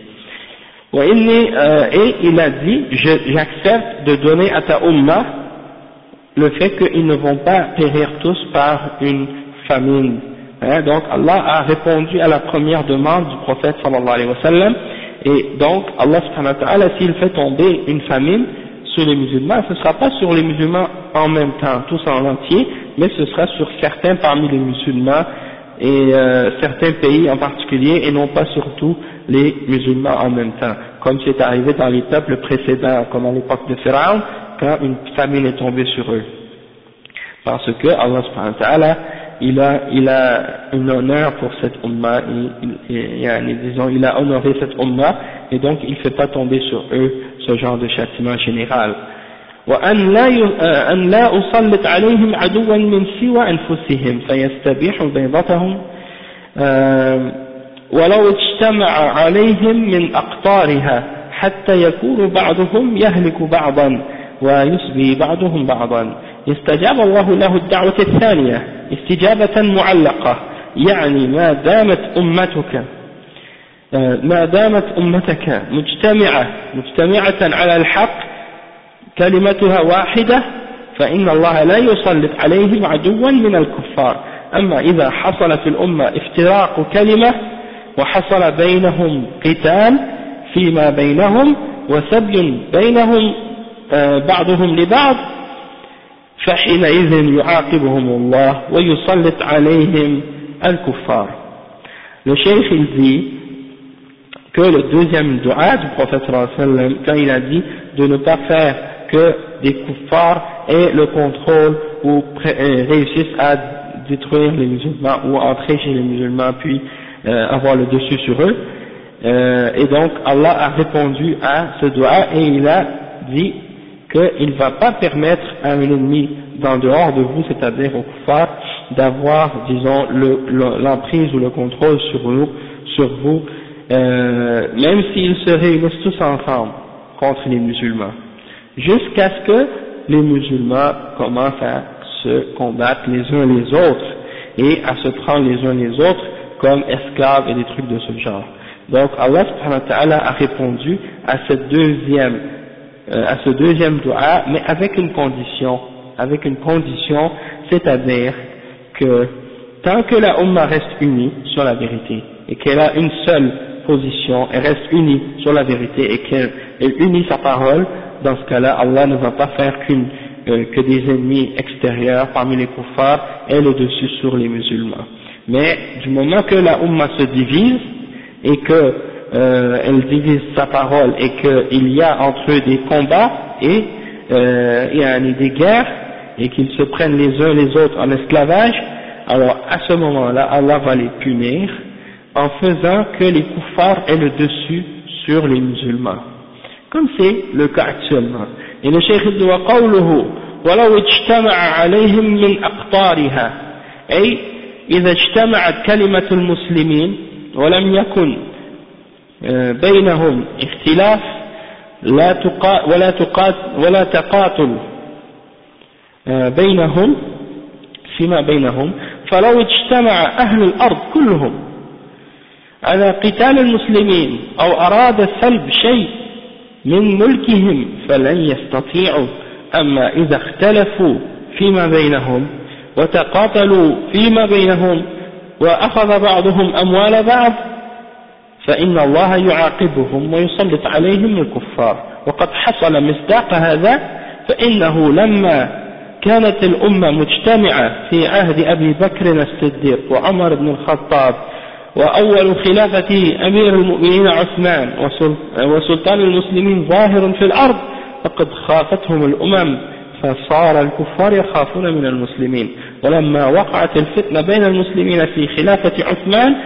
Et il a dit, j'accepte de donner à ta Ummah le fait qu'ils ne vont pas périr tous par une famine. Hein, donc Allah a répondu à la première demande du prophète sallallahu alayhi wa sallam, et donc Allah subhanahu wa ta'ala, s'il fait tomber une famine sur les musulmans, ce ne sera pas sur les musulmans en même temps, tous en entier, mais ce sera sur certains parmi les musulmans et certains pays en particulier, et non pas sur tous les musulmans en même temps, comme c'est arrivé dans les peuples précédents, comme à l'époque de Pharaon, quand une famine est tombée sur eux. Parce que Allah subhanahu wa ta'ala, il a un honneur pour cette ummah, disons, il a honoré cette ummah, et donc il ne fait pas tomber sur eux ce genre de châtiment général. وأن لا أسلط عليهم عدوا من سوى أنفسهم فيستبيح بيضتهم ولو اجتمع عليهم من أقطارها حتى يكون بعضهم يهلك بعضا ويسبي بعضهم بعضا. استجاب الله له الدعوة الثانية استجابة معلقة، يعني ما دامت أمتك مجتمعة على الحق كلمتها واحدة فإن الله لا يسلط عليهم عدوا من الكفار أما إذا حصل في الأمة افتراق كلمة وحصل بينهم قتال فيما بينهم وسبي بينهم بعضهم لبعض فحينئذ يعاقبهم الله ويسلط عليهم الكفار. Le cheikh il dit que le deuxième dua du prophète sallallahu alayhi wa sallam, quand il a dit de ne pas faire que des kuffars aient le contrôle ou réussissent à détruire les musulmans ou entrer chez les musulmans puis avoir le dessus sur eux, et donc Allah a répondu à ce dua et il a dit qu'il ne va pas permettre à un ennemi d'en dehors de vous, c'est-à-dire au kuffar, d'avoir, disons, l'emprise ou le contrôle sur vous, même s'ils se réunissent tous ensemble contre les musulmans, jusqu'à ce que les musulmans commencent à se combattre les uns les autres et à se prendre les uns les autres comme esclaves et des trucs de ce genre. Donc Allah subhanahu wa ta'ala a répondu à ce deuxième dua, mais avec une condition, c'est-à-dire que tant que la Ummah reste unie sur la vérité et qu'elle a une seule position, elle reste unie sur la vérité et qu'elle unit sa parole, dans ce cas-là, Allah ne va pas faire que des ennemis extérieurs parmi les kuffars aient le dessus sur les musulmans. Mais du moment que la Ummah se divise et que elle divise sa parole et qu'il y a entre eux des combats et il y a des guerres et qu'ils se prennent les uns les autres en esclavage, alors à ce moment-là, Allah va les punir en faisant que les kuffars aient le dessus sur les musulmans, comme c'est le cas actuellement. Et le cheikh dit وقوله ولو اجتمع عليهم من أقطارها أي إذا اجتمعت كلمة المسلمين ولم يكن بينهم اختلاف ولا تقاتل بينهم فيما بينهم فلو اجتمع أهل الأرض كلهم على قتال المسلمين أو أراد سلب شيء من ملكهم فلن يستطيعوا. أما إذا اختلفوا فيما بينهم وتقاتلوا فيما بينهم وأخذ بعضهم أموال بعض فإن الله يعاقبهم ويسلط عليهم الكفار. وقد حصل مصداق هذا فإنه لما كانت الأمة مجتمعة في عهد أبي بكر الصديق وعمر بن الخطاب وأول خلافة أمير المؤمنين عثمان وسلطان المسلمين ظاهر في الأرض فقد خافتهم الأمم فصار الكفار يخافون من المسلمين. ولما وقعت الفتنة بين المسلمين في خلافة عثمان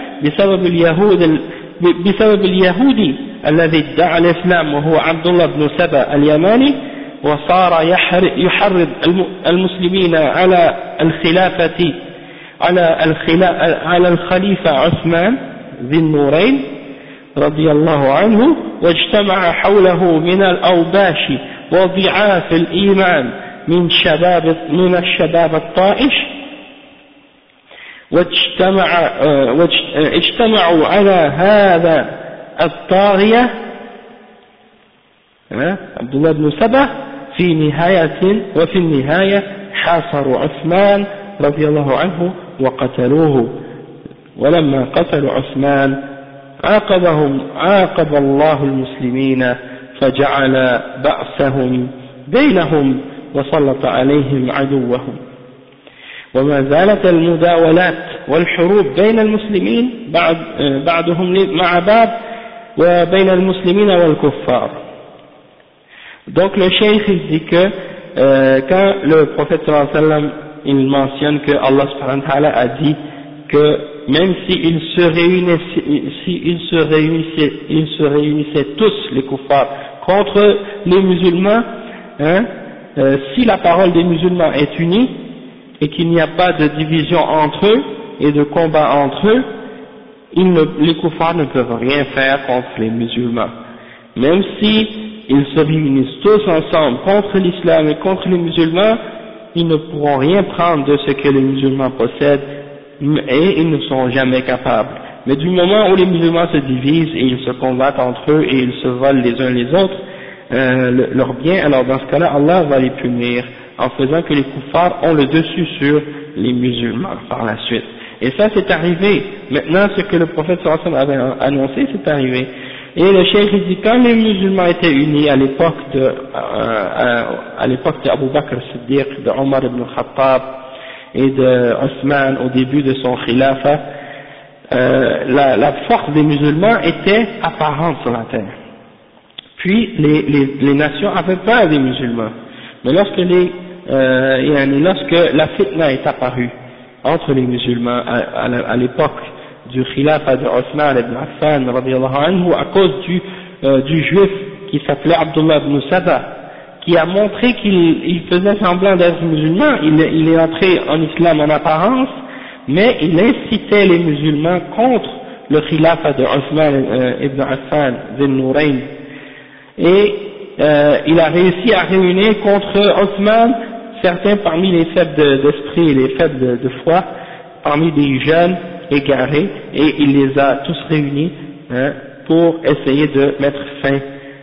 بسبب اليهودي الذي ادعى الإسلام وهو عبد الله بن سبأ اليماني وصار يحرض المسلمين على الخلافة على الخليفة عثمان ذي النورين رضي الله عنه واجتمع حوله من الأوباش وضعاف الإيمان من الشباب الطائش واجتمعوا على هذا الطاغية عبد الله بن سبأ وفي النهاية حاصروا عثمان رضي الله عنه وقتلوه. ولما قتلوا عثمان عاقب الله المسلمين فجعل بأسهم بينهم وسلط عليهم عدوهم. وما زالت المداولات والحروب بين المسلمين بعضهم مع بعض وبين المسلمين والكفار. Donc le cheikh il dit que quand le prophète sallallahu alayhi wa sallam il mentionne que Allah subhanahu wa ta'ala a dit que même s'ils se réunissaient tous les kuffars contre les musulmans, si la parole des musulmans est unie et qu'il n'y a pas de division entre eux et de combat entre eux, les kuffars ne peuvent rien faire contre les musulmans. Même si ils se réunissent tous ensemble contre l'islam et contre les musulmans, ils ne pourront rien prendre de ce que les musulmans possèdent et ils ne sont jamais capables. Mais du moment où les musulmans se divisent et ils se combattent entre eux et ils se volent les uns les autres leurs biens, alors dans ce cas-là, Allah va les punir en faisant que les kuffars ont le dessus sur les musulmans par la suite. Et ça c'est arrivé. Maintenant ce que le prophète sallallahu alayhi wa sallam avait annoncé c'est arrivé. Et le cheikh il dit quand les musulmans étaient unis à l'époque d'Abu Bakr Siddiq, de Omar ibn Khattab et de Osman au début de son khilafa, la force des musulmans était apparente sur la terre. Puis les nations avaient peur des musulmans. Mais lorsque la fitna est apparue entre les musulmans à l'époque du khilafa de Othman ibn Affan radiyallahu anhu, à cause du juif qui s'appelait Abdullah ibn Saba, qui a montré qu'il faisait semblant d'être musulman, il est entré en islam en apparence, mais il incitait les musulmans contre le khilafa de Othman ibn Affan bin Nourayn, et il a réussi à réunir contre Othman certains parmi les faibles d'esprit et les faibles de foi, parmi des jeunes égarés, et il les a tous réunis pour essayer de mettre fin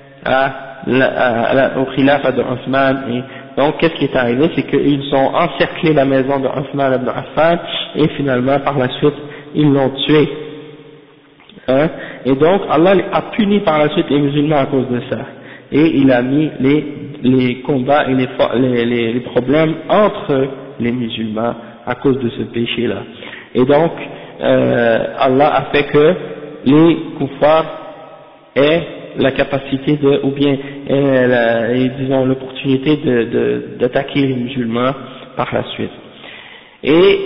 au khilafa de Othman. Et donc qu'est-ce qui est arrivé, c'est qu'ils ont encerclé la maison de Othman ibn Affan et finalement par la suite ils l'ont tué. Et donc Allah a puni par la suite les musulmans à cause de ça, et il a mis les combats et les problèmes entre les musulmans à cause de ce péché là. Et donc Allah a fait que les kuffars aient la capacité ou bien disons l'opportunité d'attaquer les musulmans par la suite. Et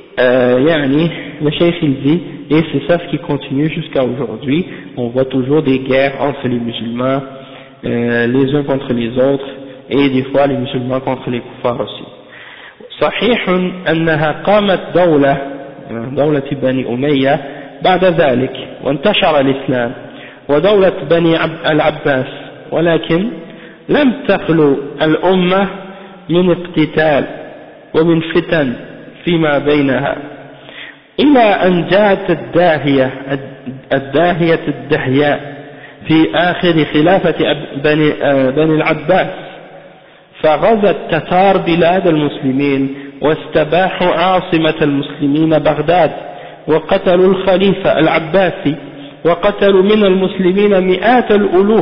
le cheikh il dit, et c'est ça ce qui continue jusqu'à aujourd'hui, on voit toujours des guerres entre les musulmans, les uns contre les autres, et des fois les musulmans contre les kuffars aussi. صحيح أنها قامت دولة بني أمية بعد ذلك وانتشر الإسلام ودولة بني العباس، ولكن لم تخلو الأمة من اقتتال ومن فتن فيما بينها، إلى أن جاءت الداهية الدهياء في آخر خلافة بني العباس، فغزا التتار بلاد المسلمين واستباحوا عاصمة المسلمين بغداد، وقتلوا الخليفة العباسي، وقتلوا من المسلمين مئات الألوف،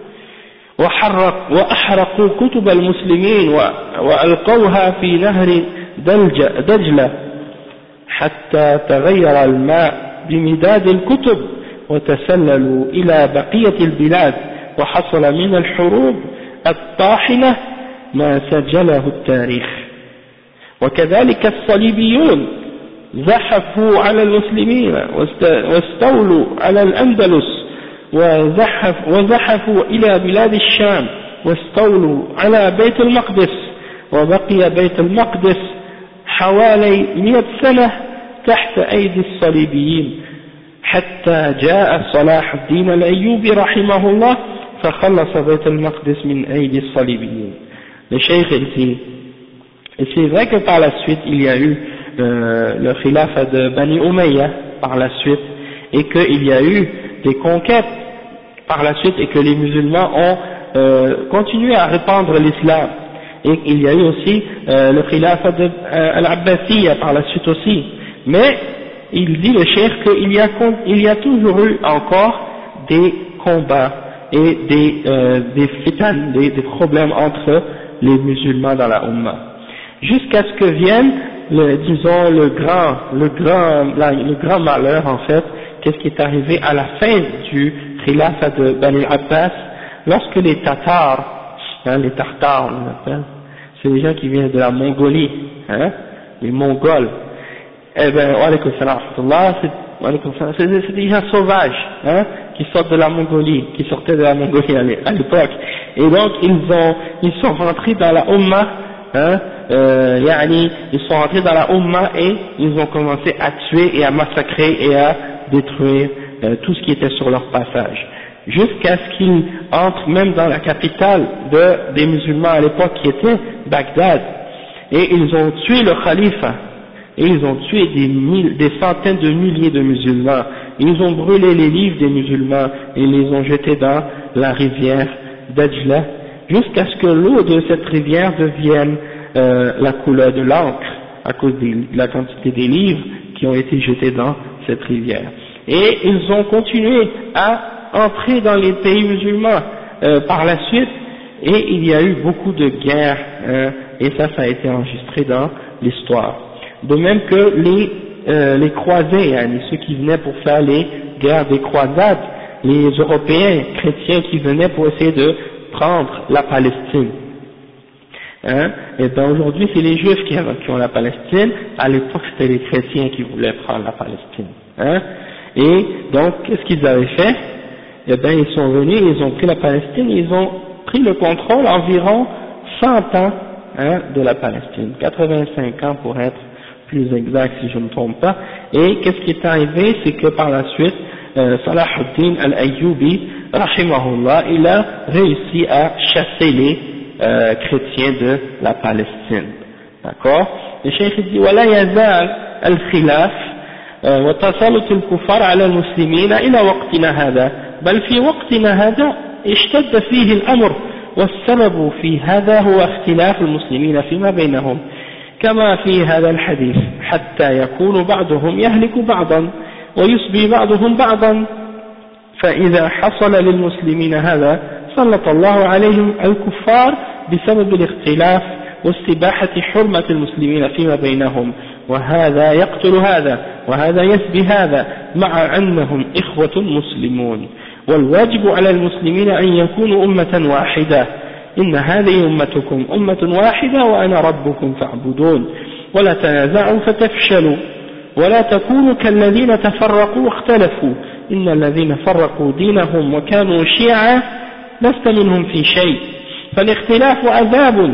وأحرقوا كتب المسلمين وألقوها في نهر دجلة حتى تغير الماء بمداد الكتب، وتسللوا إلى بقية البلاد، وحصل من الحروب الطاحنة ما سجله التاريخ. وكذلك الصليبيون زحفوا على المسلمين واستولوا على الأندلس، وزحفوا إلى بلاد الشام واستولوا على بيت المقدس، وبقي بيت المقدس حوالي 100 سنة تحت أيدي الصليبيين، حتى جاء صلاح الدين الأيوبي رحمه الله فخلص بيت المقدس من أيدي الصليبيين. Le cheikh dit, et c'est vrai que par la suite il y a eu le khilafa de Bani Umayya par la suite, et qu'il y a eu des conquêtes par la suite, et que les musulmans ont continué à répandre l'islam, et il y a eu aussi le khilafa de Al-Abbasiyya par la suite aussi. Mais il dit le cheikh qu'il y a toujours eu encore des combats et des fitan, des problèmes entre les musulmans dans la Ummah, jusqu'à ce que vienne le grand malheur en fait. Qu'est-ce qui est arrivé à la fin du khilafa de Bani Abbas, lorsque les Tatars, les Tartares on appelle, c'est les gens qui viennent de la Mongolie, les Mongols, eh ben, c'est des gens sauvages, qui sortent de la Mongolie, qui sortaient de la Mongolie à l'époque, et donc ils sont rentrés dans la Ummah, ils sont rentrés dans la Ummah et ils ont commencé à tuer et à massacrer et à détruire tout ce qui était sur leur passage, jusqu'à ce qu'ils entrent même dans la capitale des musulmans à l'époque qui était Bagdad, et ils ont tué le khalifa, et ils ont tué des centaines de milliers de musulmans, ils ont brûlé les livres des musulmans et les ont jetés dans la rivière Dajla, jusqu'à ce que l'eau de cette rivière devienne la couleur de l'encre, à cause de la quantité des livres qui ont été jetés dans cette rivière. Et ils ont continué à entrer dans les pays musulmans par la suite, et il y a eu beaucoup de guerres, et ça a été enregistré dans l'histoire. De même que les croisés, ceux qui venaient pour faire les guerres des croisades, les Européens chrétiens qui venaient pour essayer de prendre la Palestine. Et bien aujourd'hui c'est les Juifs qui ont la Palestine, à l'époque c'était les chrétiens qui voulaient prendre la Palestine. Et donc qu'est-ce qu'ils avaient fait? Eh bien ils sont venus, ils ont pris la Palestine, ils ont pris le contrôle environ 100 ans de la Palestine, 85 ans pour être plus exact si je ne me trompe pas. Et qu'est-ce qui est arrivé? C'est que par la suite Salah ad-Din al-Ayyubi, rahimahullah, il a réussi à chasser les chrétiens de la Palestine. D'accord? Le cheikh dit ولا يزال الخلاف وتسلط الكفار على المسلمين إلى وقتنا هذا بل في وقتنا هذا اشتد فيه الأمر والسبب في هذا هو اختلاف المسلمين فيما بينهم كما في هذا الحديث حتى يكون بعضهم يهلك بعضا ويسبي بعضهم بعضا فإذا حصل للمسلمين هذا سلط الله عليهم الكفار بسبب الاختلاف واستباحة حرمة المسلمين فيما بينهم وهذا يقتل هذا وهذا يسبي هذا مع أنهم إخوة مسلمون والواجب على المسلمين أن يكونوا أمة واحدة إن هذه أمتكم أمة واحدة وأنا ربكم فاعبدون ولا تنازعوا فتفشلوا ولا تكونوا كالذين تفرقوا واختلفوا إن الذين فرقوا دينهم وكانوا شيعا لست منهم في شيء فالاختلاف عذاب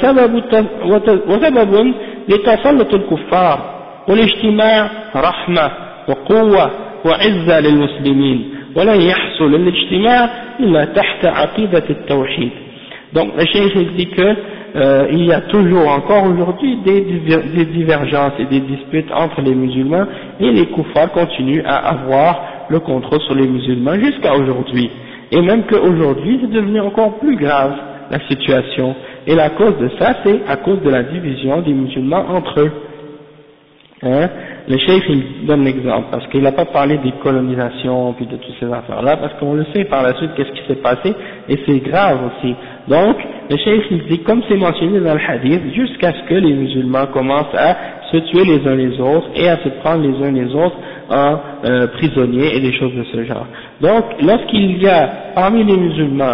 وسبب لتسلط الكفار والاجتماع رحمة وقوة وعزة للمسلمين ولن يحصل الاجتماع إلا تحت عقيدة التوحيد. Donc le cheikh dit que il y a toujours encore aujourd'hui des divergences et des disputes entre les musulmans et les kuffars continuent à avoir le contrôle sur les musulmans jusqu'à aujourd'hui. Et même qu'aujourd'hui c'est devenu encore plus grave la situation. Et la cause de ça c'est à cause de la division des musulmans entre eux. Le cheikh il donne l'exemple parce qu'il n'a pas parlé des colonisations puis de toutes ces affaires là parce qu'on le sait par la suite qu'est-ce qui s'est passé et c'est grave aussi. Donc le cheikh il dit comme c'est mentionné dans le hadith jusqu'à ce que les musulmans commencent à se tuer les uns les autres et à se prendre les uns les autres en prisonniers et des choses de ce genre. Donc lorsqu'il y a parmi les musulmans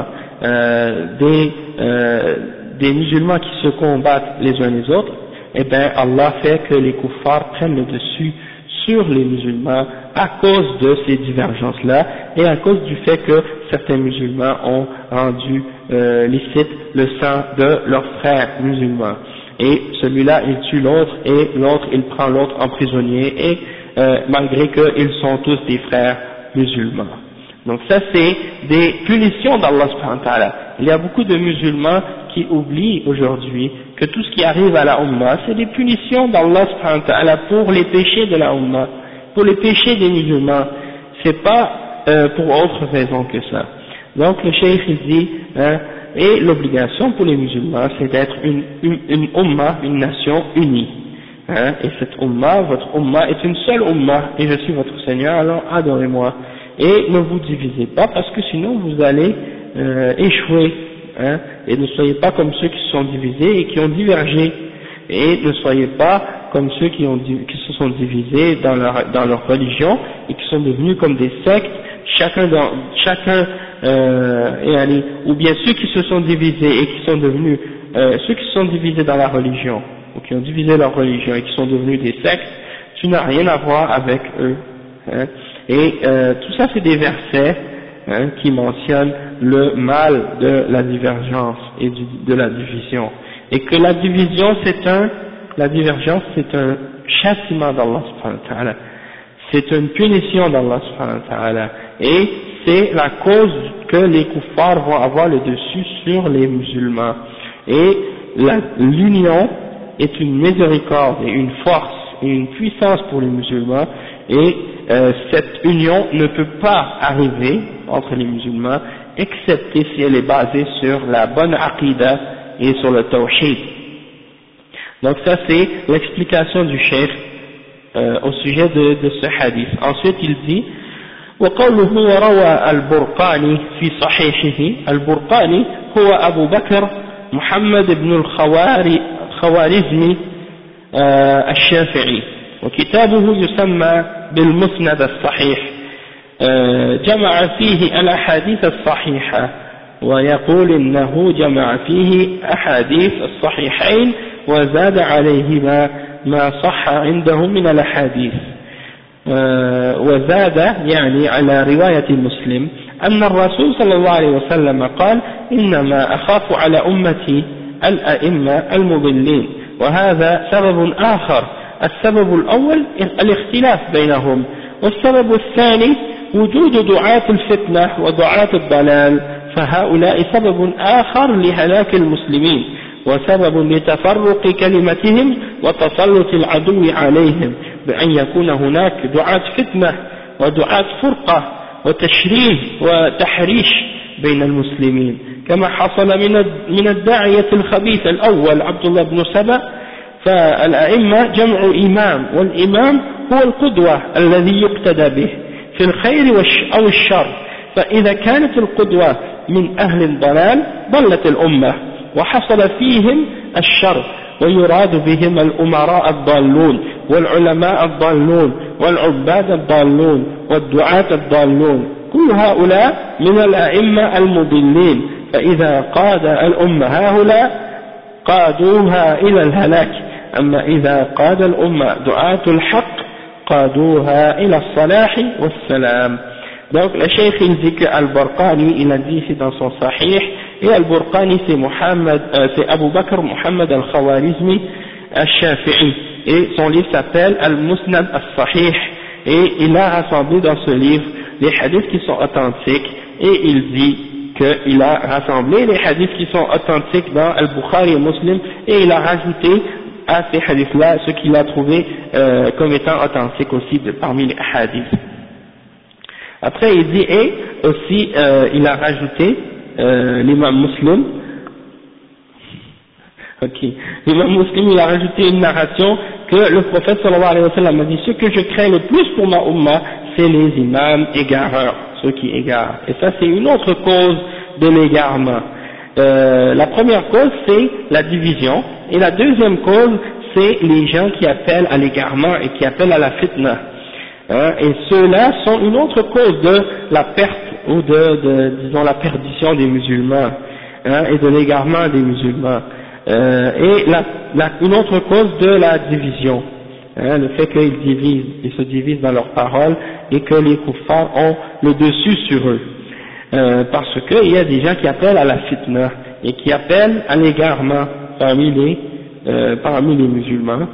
des musulmans qui se combattent les uns les autres, eh bien Allah fait que les kuffars prennent le dessus sur les musulmans à cause de ces divergences-là et à cause du fait que certains musulmans ont rendu licite le sang de leurs frères musulmans. Et celui-là il tue l'autre et l'autre il prend l'autre en prisonnier et malgré qu'ils sont tous des frères musulmans. Donc ça c'est des punitions d'Allah subhanahu wa ta'ala. Il y a beaucoup de musulmans qui oublient aujourd'hui que tout ce qui arrive à la Ummah, c'est des punitions d'Allah subhanahu wa ta'ala pour les péchés de la Ummah, pour les péchés des musulmans. C'est pas pour autre raison que ça. Donc le cheikh il dit, et l'obligation pour les musulmans, c'est d'être une Ummah, une nation unie. Et cette Ummah, votre Ummah est une seule Ummah, et je suis votre Seigneur, alors adorez-moi. Et ne vous divisez pas, parce que sinon vous allez échouer. Et ne soyez pas comme ceux qui se sont divisés et qui ont divergé, et ne soyez pas comme ceux qui se sont divisés dans leur religion et qui sont devenus comme des sectes, ou bien ceux qui se sont divisés et qui sont devenus ceux qui se sont divisés dans la religion ou qui ont divisé leur religion et qui sont devenus des sectes, tu n'as rien à voir avec eux. Et tout ça c'est des versets qui mentionnent le mal de la divergence et de la division, et que la divergence c'est un châtiment d'Allah subhanahu wa ta'ala, c'est une punition d'Allah subhanahu wa ta'ala, et c'est la cause que les kuffars vont avoir le dessus sur les musulmans. Et l'union est une miséricorde et une force et une puissance pour les musulmans, et cette union ne peut pas arriver entre les musulmans excepté si elle est basée sur la bonne aqidah et sur le tawhid. Donc ça c'est l'explication du cheikh au sujet de ce hadith. Ensuite il dit وقوله وروى البرقاني في صحيحه البرقاني هو أبو بكر محمد بن الخوارزمي الشافعي وكتابه يسمى بالمسند الصحيح جمع فيه الأحاديث الصحيحة ويقول إنه جمع فيه أحاديث الصحيحين وزاد عليهما ما صح عنده من الأحاديث وزاد يعني على رواية مسلم أن الرسول صلى الله عليه وسلم قال إنما أخاف على أمتي الأئمة المضلين وهذا سبب آخر السبب الأول الاختلاف بينهم والسبب الثاني وجود دعاة الفتنة ودعاة الضلال فهؤلاء سبب آخر لهلاك المسلمين وسبب لتفرق كلمتهم وتسلط العدو عليهم بأن يكون هناك دعاة فتنة ودعاة فرقة وتشريه وتحريش بين المسلمين كما حصل من الداعية الخبيث الأول عبد الله بن سبأ فالأئمة جمع إمام والإمام هو القدوة الذي يقتدى به في الخير أو الشر فإذا كانت القدوة من أهل الضلال ضلت الأمة وحصل فيهم الشر ويراد بهم الأمراء الضالون والعلماء الضالون والعباد الضالون والدعاة الضالون كل هؤلاء من الأئمة المضلين فإذا قاد الأمة هؤلاء قادوها إلى الهلاك أما إذا قاد الأمة دعاة الحق قادوها إلى الصلاح والسلام. Donc le cheikh il dit que Al-Barqani il a dit ici dans son sahih et Al-Barqani c'est Abu Bakr Muhammad Al-Khawarizmi Al-Shafi'i et son livre s'appelle Al-Musnad Al-Sahih et il a rassemblé dans ce livre les hadiths qui sont authentiques et il dit qu'il a rassemblé les hadiths qui sont authentiques dans Al-Bukhari et Muslim et il a rajouté à ces hadiths-là ce qu'il a trouvé comme étant authentique aussi parmi les hadiths. Après il dit et aussi il a rajouté l'imam Muslim. Ok. L'imam Muslim il a rajouté une narration que le prophète sallallahu alayhi wa sallam a dit ce que je crains le plus pour ma umma c'est les imams égareurs, ceux qui égarent. Et ça c'est une autre cause de l'égarement. La première cause c'est la division et la deuxième cause c'est les gens qui appellent à l'égarement et qui appellent à la fitna. Et ceux-là sont une autre cause de la perte ou disons la perdition des musulmans et de l'égarement des musulmans. Et une autre cause de la division, le fait qu'ils se divisent dans leurs paroles et que les kuffars ont le dessus sur eux. Parce qu'il y a des gens qui appellent à la fitna et qui appellent à l'égarement parmi les musulmans.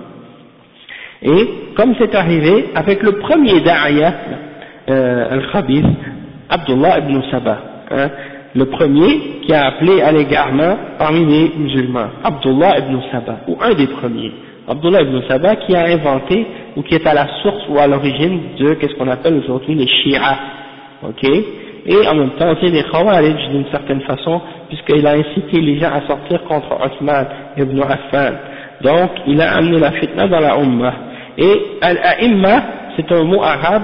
Et comme c'est arrivé avec le premier da'aya al-Khabith, Abdullah ibn Saba, le premier qui a appelé à l'égarement parmi les musulmans, Abdullah ibn Saba, ou un des premiers, Abdullah ibn Saba qui a inventé ou qui est à la source ou à l'origine de qu'est-ce qu'on appelle aujourd'hui les Shia, ok, et en même temps aussi les Khawarij d'une certaine façon, puisqu'il a incité les gens à sortir contre Othman ibn Affan. Donc il a amené la fitna dans la Ummah. Et al-a'imma c'est un mot arabe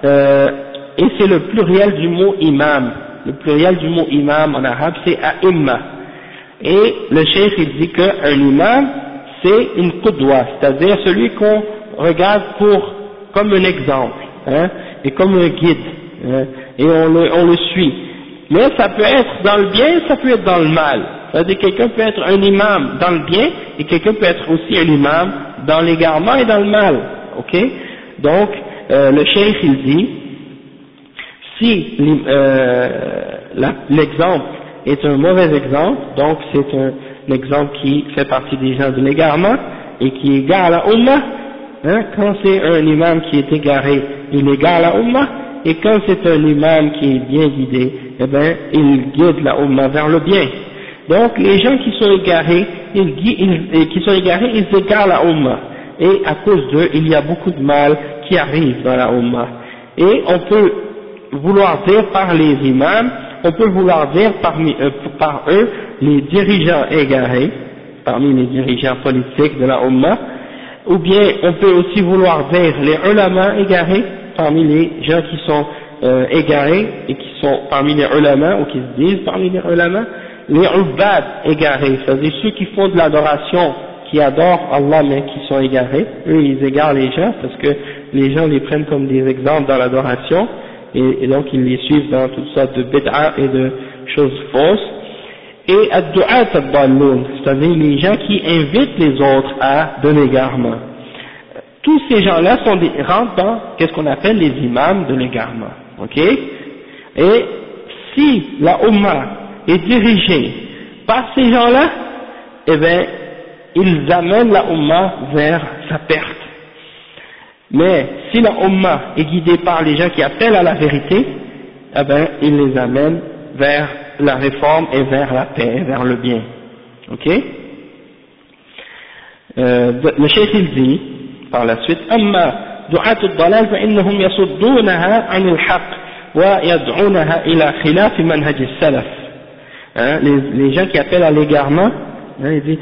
et c'est le pluriel du mot imam. Le pluriel du mot imam en arabe c'est a'imma. Et le cheikh il dit qu'un imam c'est une qudwa, c'est-à-dire celui qu'on regarde comme un exemple et comme un guide et on le suit. Mais ça peut être dans le bien, ça peut être dans le mal. C'est-à-dire quelqu'un peut être un imam dans le bien et quelqu'un peut être aussi un imam dans l'égarement et dans le mal, ok? Donc le cheikh il dit si l'exemple est un mauvais exemple, donc c'est un exemple qui fait partie des gens de l'égarement et qui égare la Ummah, quand c'est un imam qui est égaré, il égare la Ummah, et quand c'est un imam qui est bien guidé, eh bien il guide la Ummah vers le bien. Donc les gens qui sont égarés, ils égarent la Ummah. Et à cause d'eux, il y a beaucoup de mal qui arrive dans la Ummah. Et on peut vouloir dire par les imams, on peut vouloir dire par eux les dirigeants égarés, parmi les dirigeants politiques de la Ummah, ou bien on peut aussi vouloir dire les ulama égarés, parmi les gens qui sont égarés et qui sont parmi les ulama, ou qui se disent parmi les ulama, les ubbad égarés, c'est-à-dire ceux qui font de l'adoration, qui adorent Allah mais qui sont égarés, eux ils égarent les gens parce que les gens les prennent comme des exemples dans l'adoration et donc ils les suivent dans toutes sortes de bid'a et de choses fausses. Et ad-du'at ad-dallun, c'est-à-dire les gens qui invitent les autres à de l'égarement. Tous ces gens-là rentrent dans qu'est-ce qu'on appelle les imams de l'égarement, ok? Et si la Ummah est dirigée par ces gens-là, eh bien, ils amènent la Ummah vers sa perte. Mais si la Ummah est guidée par les gens qui appellent à la vérité, eh bien, ils les amènent vers la réforme et vers la paix, vers le bien. Ok? Le cheikh il dit par la suite: أما دعاة الضلال فإنهم يصدونها عن الحق ويدعونها إلى خلاف منهج السلف. Les gens qui appellent à l'égarement, il dit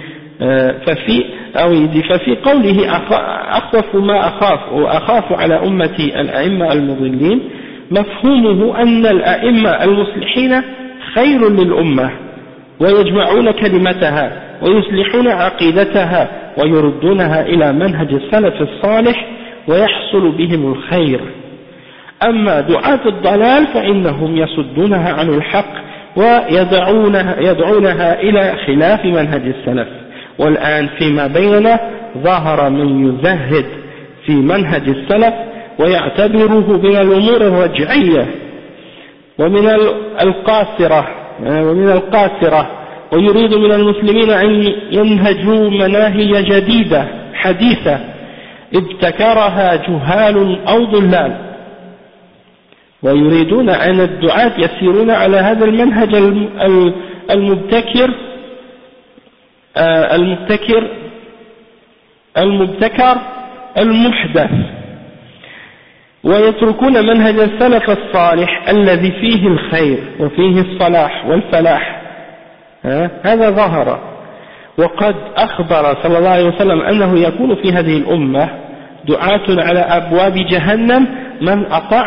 ففي قوله أخوف ما أخاف وأخاف على أمتي الأئمة المضلين، مفهومه أن الأئمة المصلحين خير للأمة ويجمعون كلمتها ويصلحون عقيدتها ويردونها إلى منهج السلف الصالح ويحصل بهم الخير. أما دعاة الضلال فإنهم يصدونها عن الحق ويدعونها إلى خلاف منهج السلف. والآن فيما بيننا ظهر من يزهد في منهج السلف ويعتبره من الأمور الرجعية ومن القاصرة ويريد من المسلمين أن ينهجوا مناهج جديدة حديثة ابتكرها جهال أو ضلال، ويريدون أن الدعاة يسيرون على هذا المنهج المبتكر المحدث، ويتركون منهج السلف الصالح الذي فيه الخير وفيه الصلاح والفلاح. هذا ظهر، وقد أخبر صلى الله عليه وسلم أنه يكون في هذه الأمة دعاة على أبواب جهنم من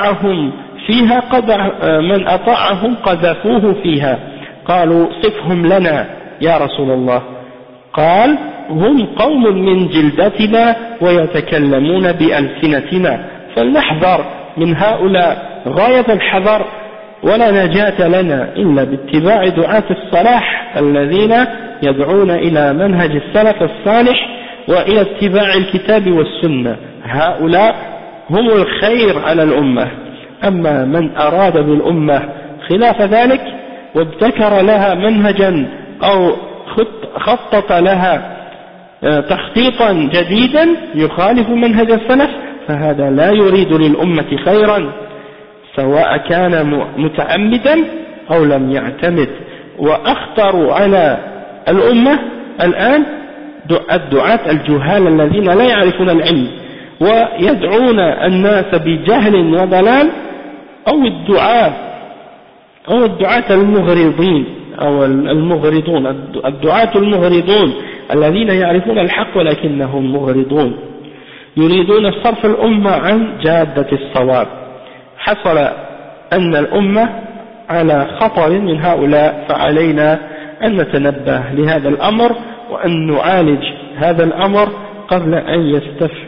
أطاعهم قذفوه فيها. قالوا صفهم لنا يا رسول الله، قال هم قوم من جلدتنا ويتكلمون بألسنتنا، فلنحذر من هؤلاء غاية الحذر، ولا نجاة لنا إلا باتباع دعاة الصلاح الذين يدعون إلى منهج السلف الصالح وإلى اتباع الكتاب والسنة، هؤلاء هم الخير على الأمة. أما من أراد بالأمة خلاف ذلك وابتكر لها منهجا أو خطط لها تخطيطا جديدا يخالف منهج السلف فهذا لا يريد للأمة خيرا سواء كان متعمدا أو لم يعتمد. وأخطر على الأمة الآن الدعاة الجهال الذين لا يعرفون العلم ويدعون الناس بجهل وضلال، أو الدعاة المغرضين أو المغرضون، الدعاة المغرضون الذين يعرفون الحق ولكنهم مغرضون يريدون صرف الأمة عن جادة الصواب. حصل أن الأمة على خطر من هؤلاء، فعلينا أن نتنبه لهذا الأمر وأن نعالج هذا الأمر قبل أن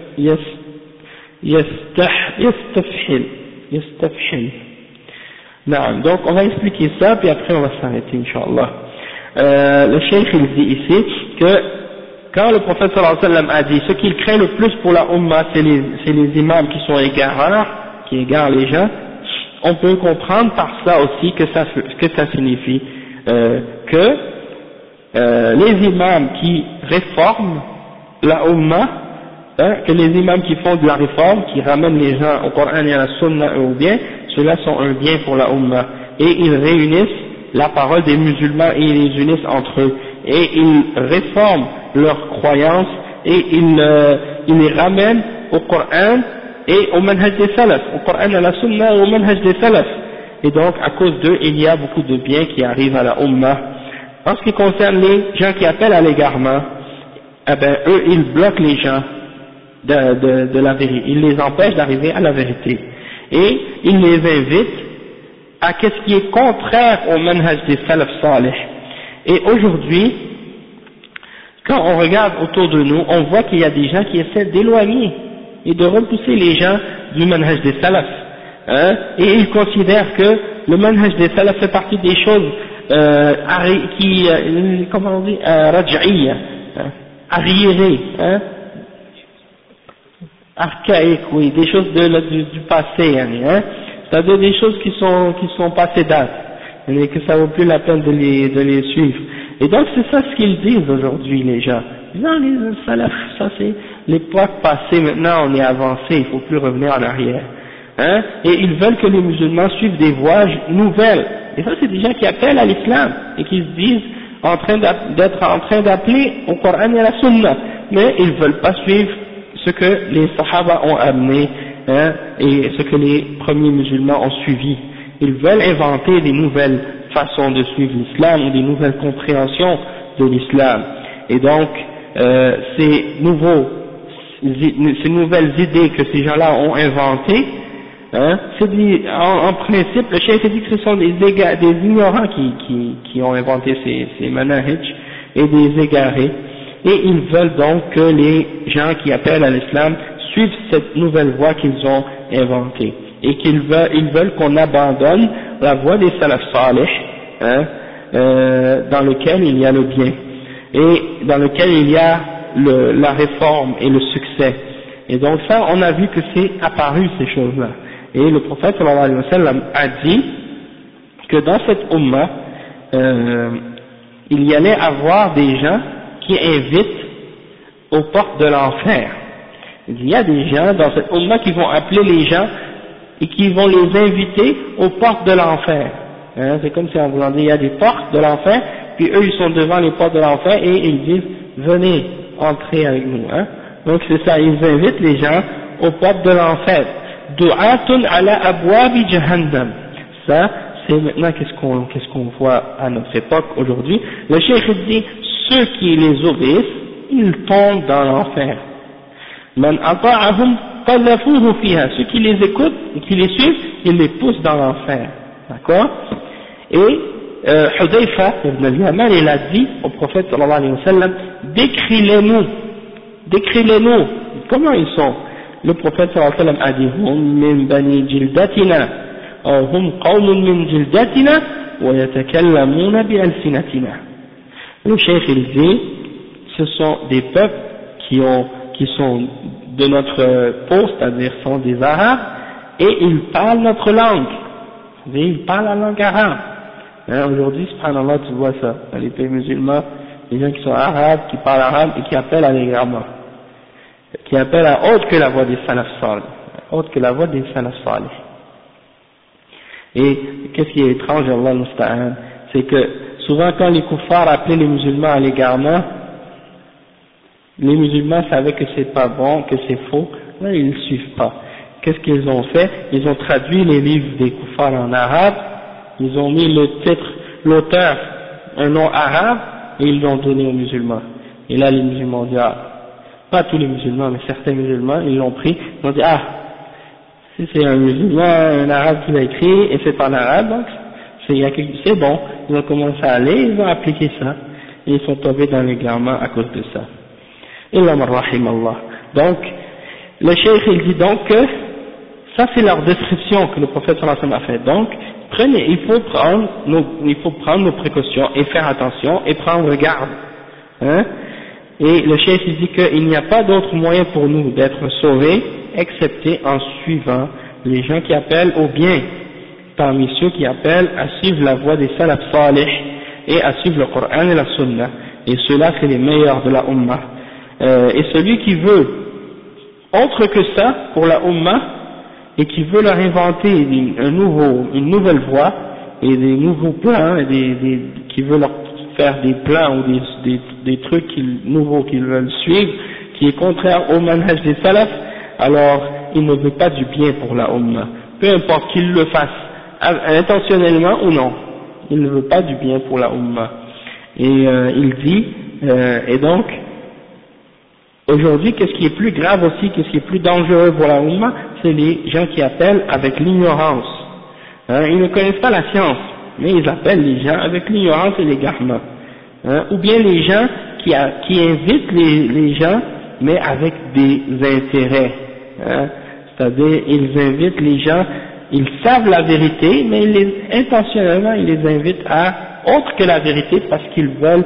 يستفحل. نعم. Donc on va expliquer ça puis après on va s'arrêter Inch'Allah. Le cheikh il dit ici que quand le prophète sallallahu alayhi wa sallam a dit ce qu'il craint le plus pour la Ummah c'est les imams qui sont égareurs, qui égarent les gens, on peut comprendre par ça aussi que ça signifie que les imams qui réforment la Ummah, que les imams qui font de la réforme, qui ramènent les gens au Coran et à la Sunna ou bien, ceux-là sont un bien pour la Ummah, et ils réunissent la parole des musulmans et ils les unissent entre eux, et ils réforment leurs croyances et ils les ramènent au Coran et au manhaj des salaf, au Coran et à la Sunna et au manhaj des salaf. Et donc à cause d'eux il y a beaucoup de biens qui arrivent à la Ummah En ce qui concerne les gens qui appellent à l'égarement, eh ben, eux, ils bloquent les gens de la vérité, ils les empêchent d'arriver à la vérité. Et ils les invitent à qu'est-ce qui est contraire au manhaj des salaf salih. Et aujourd'hui, quand on regarde autour de nous, on voit qu'il y a des gens qui essaient d'éloigner et de repousser les gens du manhaj des salaf. Hein, et ils considèrent que le manhaj des salaf fait partie des choses comment on dit, raj'iyya, arriérées, hein, archaïques, oui, des choses du passé, hein, c'est-à-dire des choses qui sont passées date, et que ça vaut plus la peine de les suivre. Et donc c'est ça ce qu'ils disent aujourd'hui, les gens. Non, les salafs, ça c'est l'époque passée, maintenant on est avancé, il faut plus revenir en arrière. Hein, et ils veulent que les musulmans suivent des voies nouvelles. Et ça c'est des gens qui appellent à l'islam et qui se disent d'être en train d'appeler au Coran et à la Sunna, mais ils veulent pas suivre ce que les Sahaba ont amené, hein, et ce que les premiers musulmans ont suivi. Ils veulent inventer des nouvelles façons de suivre l'islam ou des nouvelles compréhensions de l'islam. Et donc ces nouvelles idées que ces gens-là ont inventées, hein, en principe, le cheikh dit que ce sont des ignorants qui ont inventé ces manahij et des égarés, et ils veulent donc que les gens qui appellent à l'islam suivent cette nouvelle voie qu'ils ont inventée, et ils veulent qu'on abandonne la voie des salaf salih, hein, dans lequel il y a le bien, et dans lequel il y a la réforme et le succès. Et donc ça, on a vu que c'est apparu ces choses-là. Et le prophète sallallahu alayhi wa sallam a dit que dans cette ummah, il y allait avoir des gens qui invitent aux portes de l'enfer. Il y a des gens dans cette ummah qui vont appeler les gens et qui vont les inviter aux portes de l'enfer. Hein, c'est comme si on vous en dit, il y a des portes de l'enfer, puis eux ils sont devant les portes de l'enfer et ils disent venez, entrez avec nous. Hein. Donc c'est ça, ils invitent les gens aux portes de l'enfer. Du'atun ala abwabi jahannam. Ça, c'est maintenant qu'est-ce qu'on voit à notre époque aujourd'hui. Le cheikh dit, ceux qui les obéissent, ils tombent dans l'enfer. Man ata'ahum qadhafuhu fiha. Ceux qui les écoutent et qui les suivent, ils les poussent dans l'enfer. D'accord? Et Hudayfa ibn al-Yaman, il a dit au prophète sallallahu alayhi wa sallam, décris-les-nous, comment ils sont? Le prophète sallallahu alayhi wa sallam a dit, hum min bani jildatina, ou hum qawmun min jildatina, wa yatakallamuna bi alsinatina. Le cheikh il dit, ce sont des peuples qui sont de notre peau, c'est-à-dire sont des arabes, et ils parlent notre langue. Ils parlent la langue arabe. Hein, aujourd'hui, subhanallah, tu vois ça, dans les pays musulmans, les gens qui sont arabes, qui parlent arabe et qui appellent à l'égarement, qui appellent à autre que la voix des salaf salih, autre que la voix des salaf salih. Et qu'est-ce qui est étrange, Allah musta'an, c'est que souvent quand les kuffars appelaient les musulmans à l'égarement, les musulmans savaient que c'est pas bon, que c'est faux, mais ils ne suivent pas. Qu'est-ce qu'ils ont fait? Ils ont traduit les livres des kuffars en arabe, ils ont mis le titre, l'auteur, un nom arabe, et ils l'ont donné aux musulmans. Et là, les musulmans ont dit, ah, pas tous les musulmans, mais certains musulmans, ils l'ont pris, ils ont dit, ah, si c'est un musulman, un arabe qui l'a écrit, et c'est en arabe, donc c'est bon. Ils ont commencé à aller, ils ont appliqué ça, et ils sont tombés dans l'égarement à cause de ça. Illa man rahim Allah. Donc, le cheikh il dit donc que ça c'est leur description que le prophète sallallahu alayhi wa sallam a fait. Donc, il faut prendre nos précautions et faire attention et prendre garde. Hein? Et le cheikh il dit qu'il n'y a pas d'autre moyen pour nous d'être sauvés excepté en suivant les gens qui appellent au bien, parmi ceux qui appellent à suivre la voie des salaf salih et à suivre le Coran et la Sunna. Et ceux-là c'est les meilleurs de la Ummah. Et celui qui veut autre que ça pour la Ummah et qui veut leur inventer une nouvelle voie et des nouveaux plans, qui veut leur faire des plans ou des trucs nouveaux qu'ils veulent suivre, qui est contraire au manhaj des salaf, alors il ne veut pas du bien pour la Ummah. Peu importe qu'il le fasse intentionnellement ou non, il ne veut pas du bien pour la Ummah. Et il dit, et donc, aujourd'hui, qu'est-ce qui est plus grave aussi, qu'est-ce qui est plus dangereux pour la Ummah, c'est les gens qui appellent avec l'ignorance. Hein, ils ne connaissent pas la science, mais ils appellent les gens avec l'ignorance et l'égarement. Hein, ou bien les gens qui invitent les gens, mais avec des intérêts. Hein, c'est-à-dire, ils invitent les gens, ils savent la vérité, mais intentionnellement, ils les invitent à autre que la vérité parce qu'ils veulent,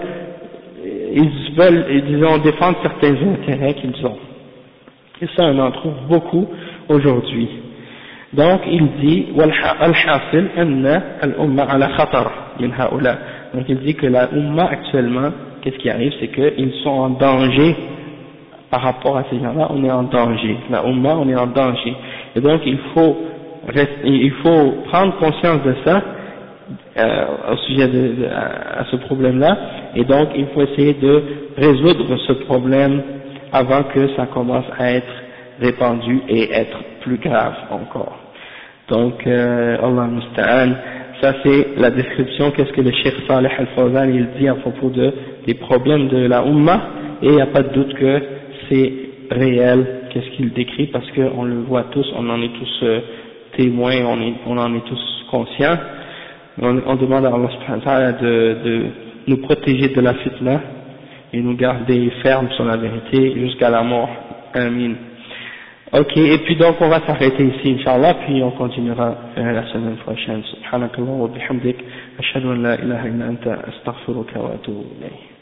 disons, défendre certains intérêts qu'ils ont. Et ça, on en trouve beaucoup aujourd'hui. Donc, il dit, al-hasil anna al-umma ala khatar min haoula. Donc, il dit que la umma actuellement, qu'est-ce qui arrive, c'est qu'ils sont en danger par rapport à ces gens-là, on est en danger. La umma, on est en danger. Et donc, il faut prendre conscience de ça, au sujet à ce problème-là, et donc il faut essayer de résoudre ce problème avant que ça commence à être répandu et être plus grave encore. Donc, Allah musta'an, ça c'est la description, qu'est-ce que le Cheikh Saleh Al-Fawzan il dit à propos des problèmes de la Ummah, et il n'y a pas de doute que c'est réel, qu'est-ce qu'il décrit, parce qu'on le voit tous, on en est tous témoins, on en est tous conscients. On demande à Allah subhanahu wa ta'ala de nous protéger de la fitna et nous garder fermes sur la vérité jusqu'à la mort. Amin. Ok, et puis donc on va s'arrêter ici, Inch'Allah, puis on continuera la semaine prochaine. Subhanakallah wa bihamdik, ashhadu an la ilaha illa anta, astaghfiruka wa atubu ilayk.